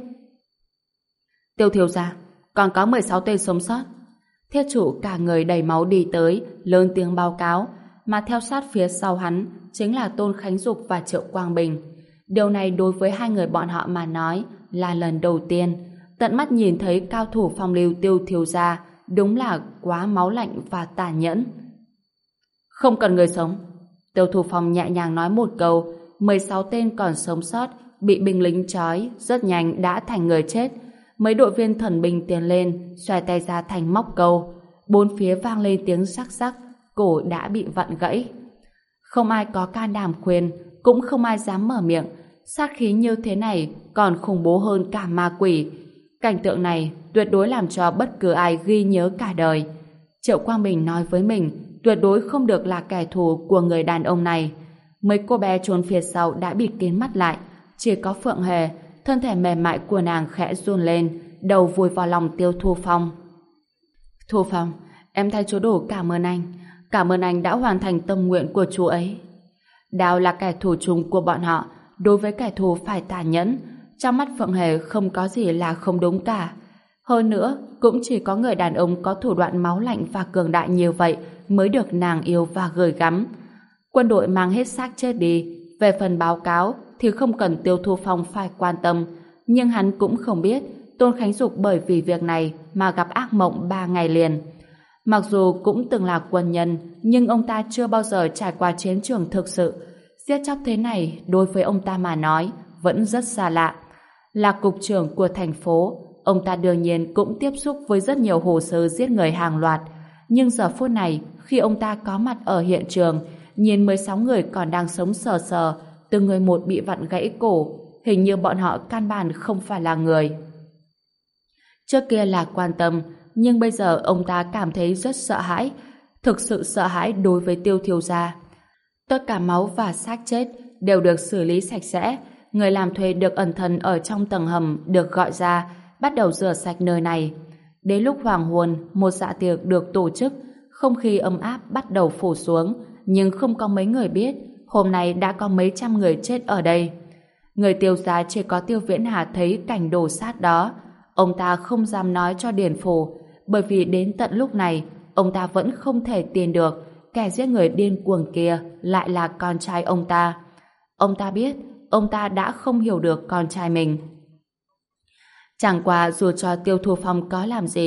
Tiêu thiếu gia, còn có 16 tên sống sót. Thiết chủ cả người đầy máu đi tới, lớn tiếng báo cáo, mà theo sát phía sau hắn chính là Tôn Khánh Dục và Triệu Quang Bình. Điều này đối với hai người bọn họ mà nói là lần đầu tiên tận mắt nhìn thấy cao thủ phong lưu Tiêu thiếu gia, đúng là quá máu lạnh và tàn nhẫn. Không cần người sống. Tiêu Thu Phong nhẹ nhàng nói một câu, 16 tên còn sống sót bị binh lính trói rất nhanh đã thành người chết. Mấy đội viên thần binh tiến lên, xoay tay ra thành móc câu. Bốn phía vang lên tiếng sắc sắc, cổ đã bị vặn gãy. Không ai có can đảm khuyên, cũng không ai dám mở miệng. Sát khí như thế này còn khủng bố hơn cả ma quỷ. Cảnh tượng này tuyệt đối làm cho bất cứ ai ghi nhớ cả đời. Triệu Quang Bình nói với mình tuyệt đối không được là kẻ thù của người đàn ông này. Mấy cô bé trốn phía sau đã bịt kín mắt lại, chỉ có Phượng Hề, thân thể mềm mại của nàng khẽ run lên, đầu vùi vào lòng Tiêu Thu Phong. Thu Phong, em thay chú Đồ cảm ơn anh đã hoàn thành tâm nguyện của chú ấy. Đao là kẻ thù chung của bọn họ, đối với kẻ thù phải tàn nhẫn. Trong mắt Phượng Hề không có gì là không đúng cả. Hơn nữa, cũng chỉ có người đàn ông có thủ đoạn máu lạnh và cường đại như vậy mới được nàng yêu và gửi gắm. Quân đội mang hết xác chết đi. Về phần báo cáo thì không cần Tiêu Thu Phong phải quan tâm, nhưng hắn cũng không biết Tôn Khánh Dục bởi vì việc này mà gặp ác mộng 3 ngày liền. Mặc dù cũng từng là quân nhân, nhưng ông ta chưa bao giờ trải qua chiến trường thực sự. Giết chóc thế này đối với ông ta mà nói vẫn rất xa lạ. Là cục trưởng của thành phố, ông ta đương nhiên cũng tiếp xúc với rất nhiều hồ sơ giết người hàng loạt. Nhưng giờ phút này, khi ông ta có mặt ở hiện trường, nhìn 16 người còn đang sống sờ sờ, từng người một bị vặn gãy cổ, hình như bọn họ căn bản không phải là người. Trước kia là quan tâm, nhưng bây giờ ông ta cảm thấy rất sợ hãi, thực sự sợ hãi đối với Tiêu thiếu gia. Tất cả máu và xác chết đều được xử lý sạch sẽ, người làm thuê được ẩn thân ở trong tầng hầm được gọi ra, bắt đầu rửa sạch nơi này. Đến lúc hoàng hôn, một dạ tiệc được tổ chức, không khí ấm áp bắt đầu phủ xuống, nhưng không có mấy người biết hôm nay đã có mấy trăm người chết ở đây. Người Tiêu gia chỉ có Tiêu Viễn Hà thấy cảnh đổ sát đó. Ông ta không dám nói cho Điền Phủ, bởi vì đến tận lúc này ông ta vẫn không thể tin được kẻ giết người điên cuồng kia lại là con trai ông ta. Ông ta biết ông ta đã không hiểu được con trai mình. Chẳng qua dù cho Tiêu Thu Phong có làm gì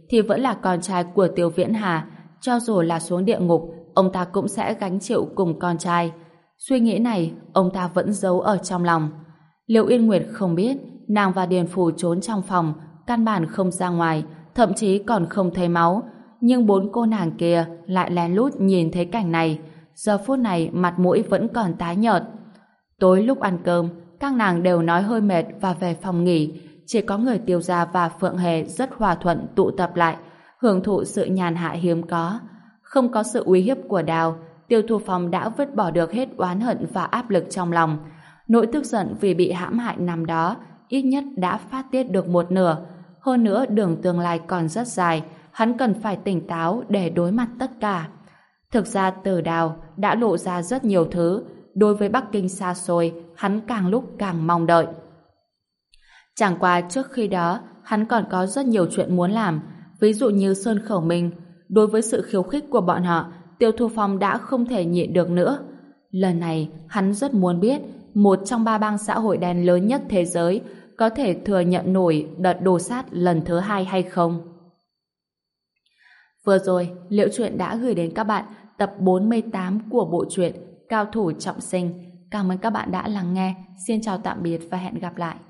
thì vẫn là con trai của Tiêu Viễn Hà, cho dù là xuống địa ngục, ông ta cũng sẽ gánh chịu cùng con trai. Suy nghĩ này, ông ta vẫn giấu ở trong lòng. Liệu Yên Nguyệt không biết, nàng và Điền Phù trốn trong phòng, căn bản không ra ngoài, thậm chí còn không thấy máu. Nhưng bốn cô nàng kia lại lén lút nhìn thấy cảnh này. Giờ phút này mặt mũi vẫn còn tái nhợt. Tối lúc ăn cơm, các nàng đều nói hơi mệt và về phòng nghỉ. Chỉ có người Tiêu gia và Phượng Hề rất hòa thuận tụ tập lại, hưởng thụ sự nhàn hạ hiếm có. Không có sự uy hiếp của Đào, Tiêu Thu Phong đã vứt bỏ được hết oán hận và áp lực trong lòng. Nỗi tức giận vì bị hãm hại năm đó ít nhất đã phát tiết được một nửa. Hơn nữa đường tương lai còn rất dài, hắn cần phải tỉnh táo để đối mặt tất cả. Thực ra Từ Đào đã lộ ra rất nhiều thứ. Đối với Bắc Kinh xa xôi, hắn càng lúc càng mong đợi. Chẳng qua trước khi đó, hắn còn có rất nhiều chuyện muốn làm, ví dụ như Sơn Khẩu Minh. Đối với sự khiêu khích của bọn họ, Tiêu Thu Phong đã không thể nhịn được nữa. Lần này, hắn rất muốn biết một trong ba bang xã hội đen lớn nhất thế giới có thể thừa nhận nổi đợt đồ sát lần thứ 2 hay không. Vừa rồi, Liễu Chuyện đã gửi đến các bạn tập 48 của bộ truyện Cao Thủ Trọng Sinh. Cảm ơn các bạn đã lắng nghe. Xin chào tạm biệt và hẹn gặp lại.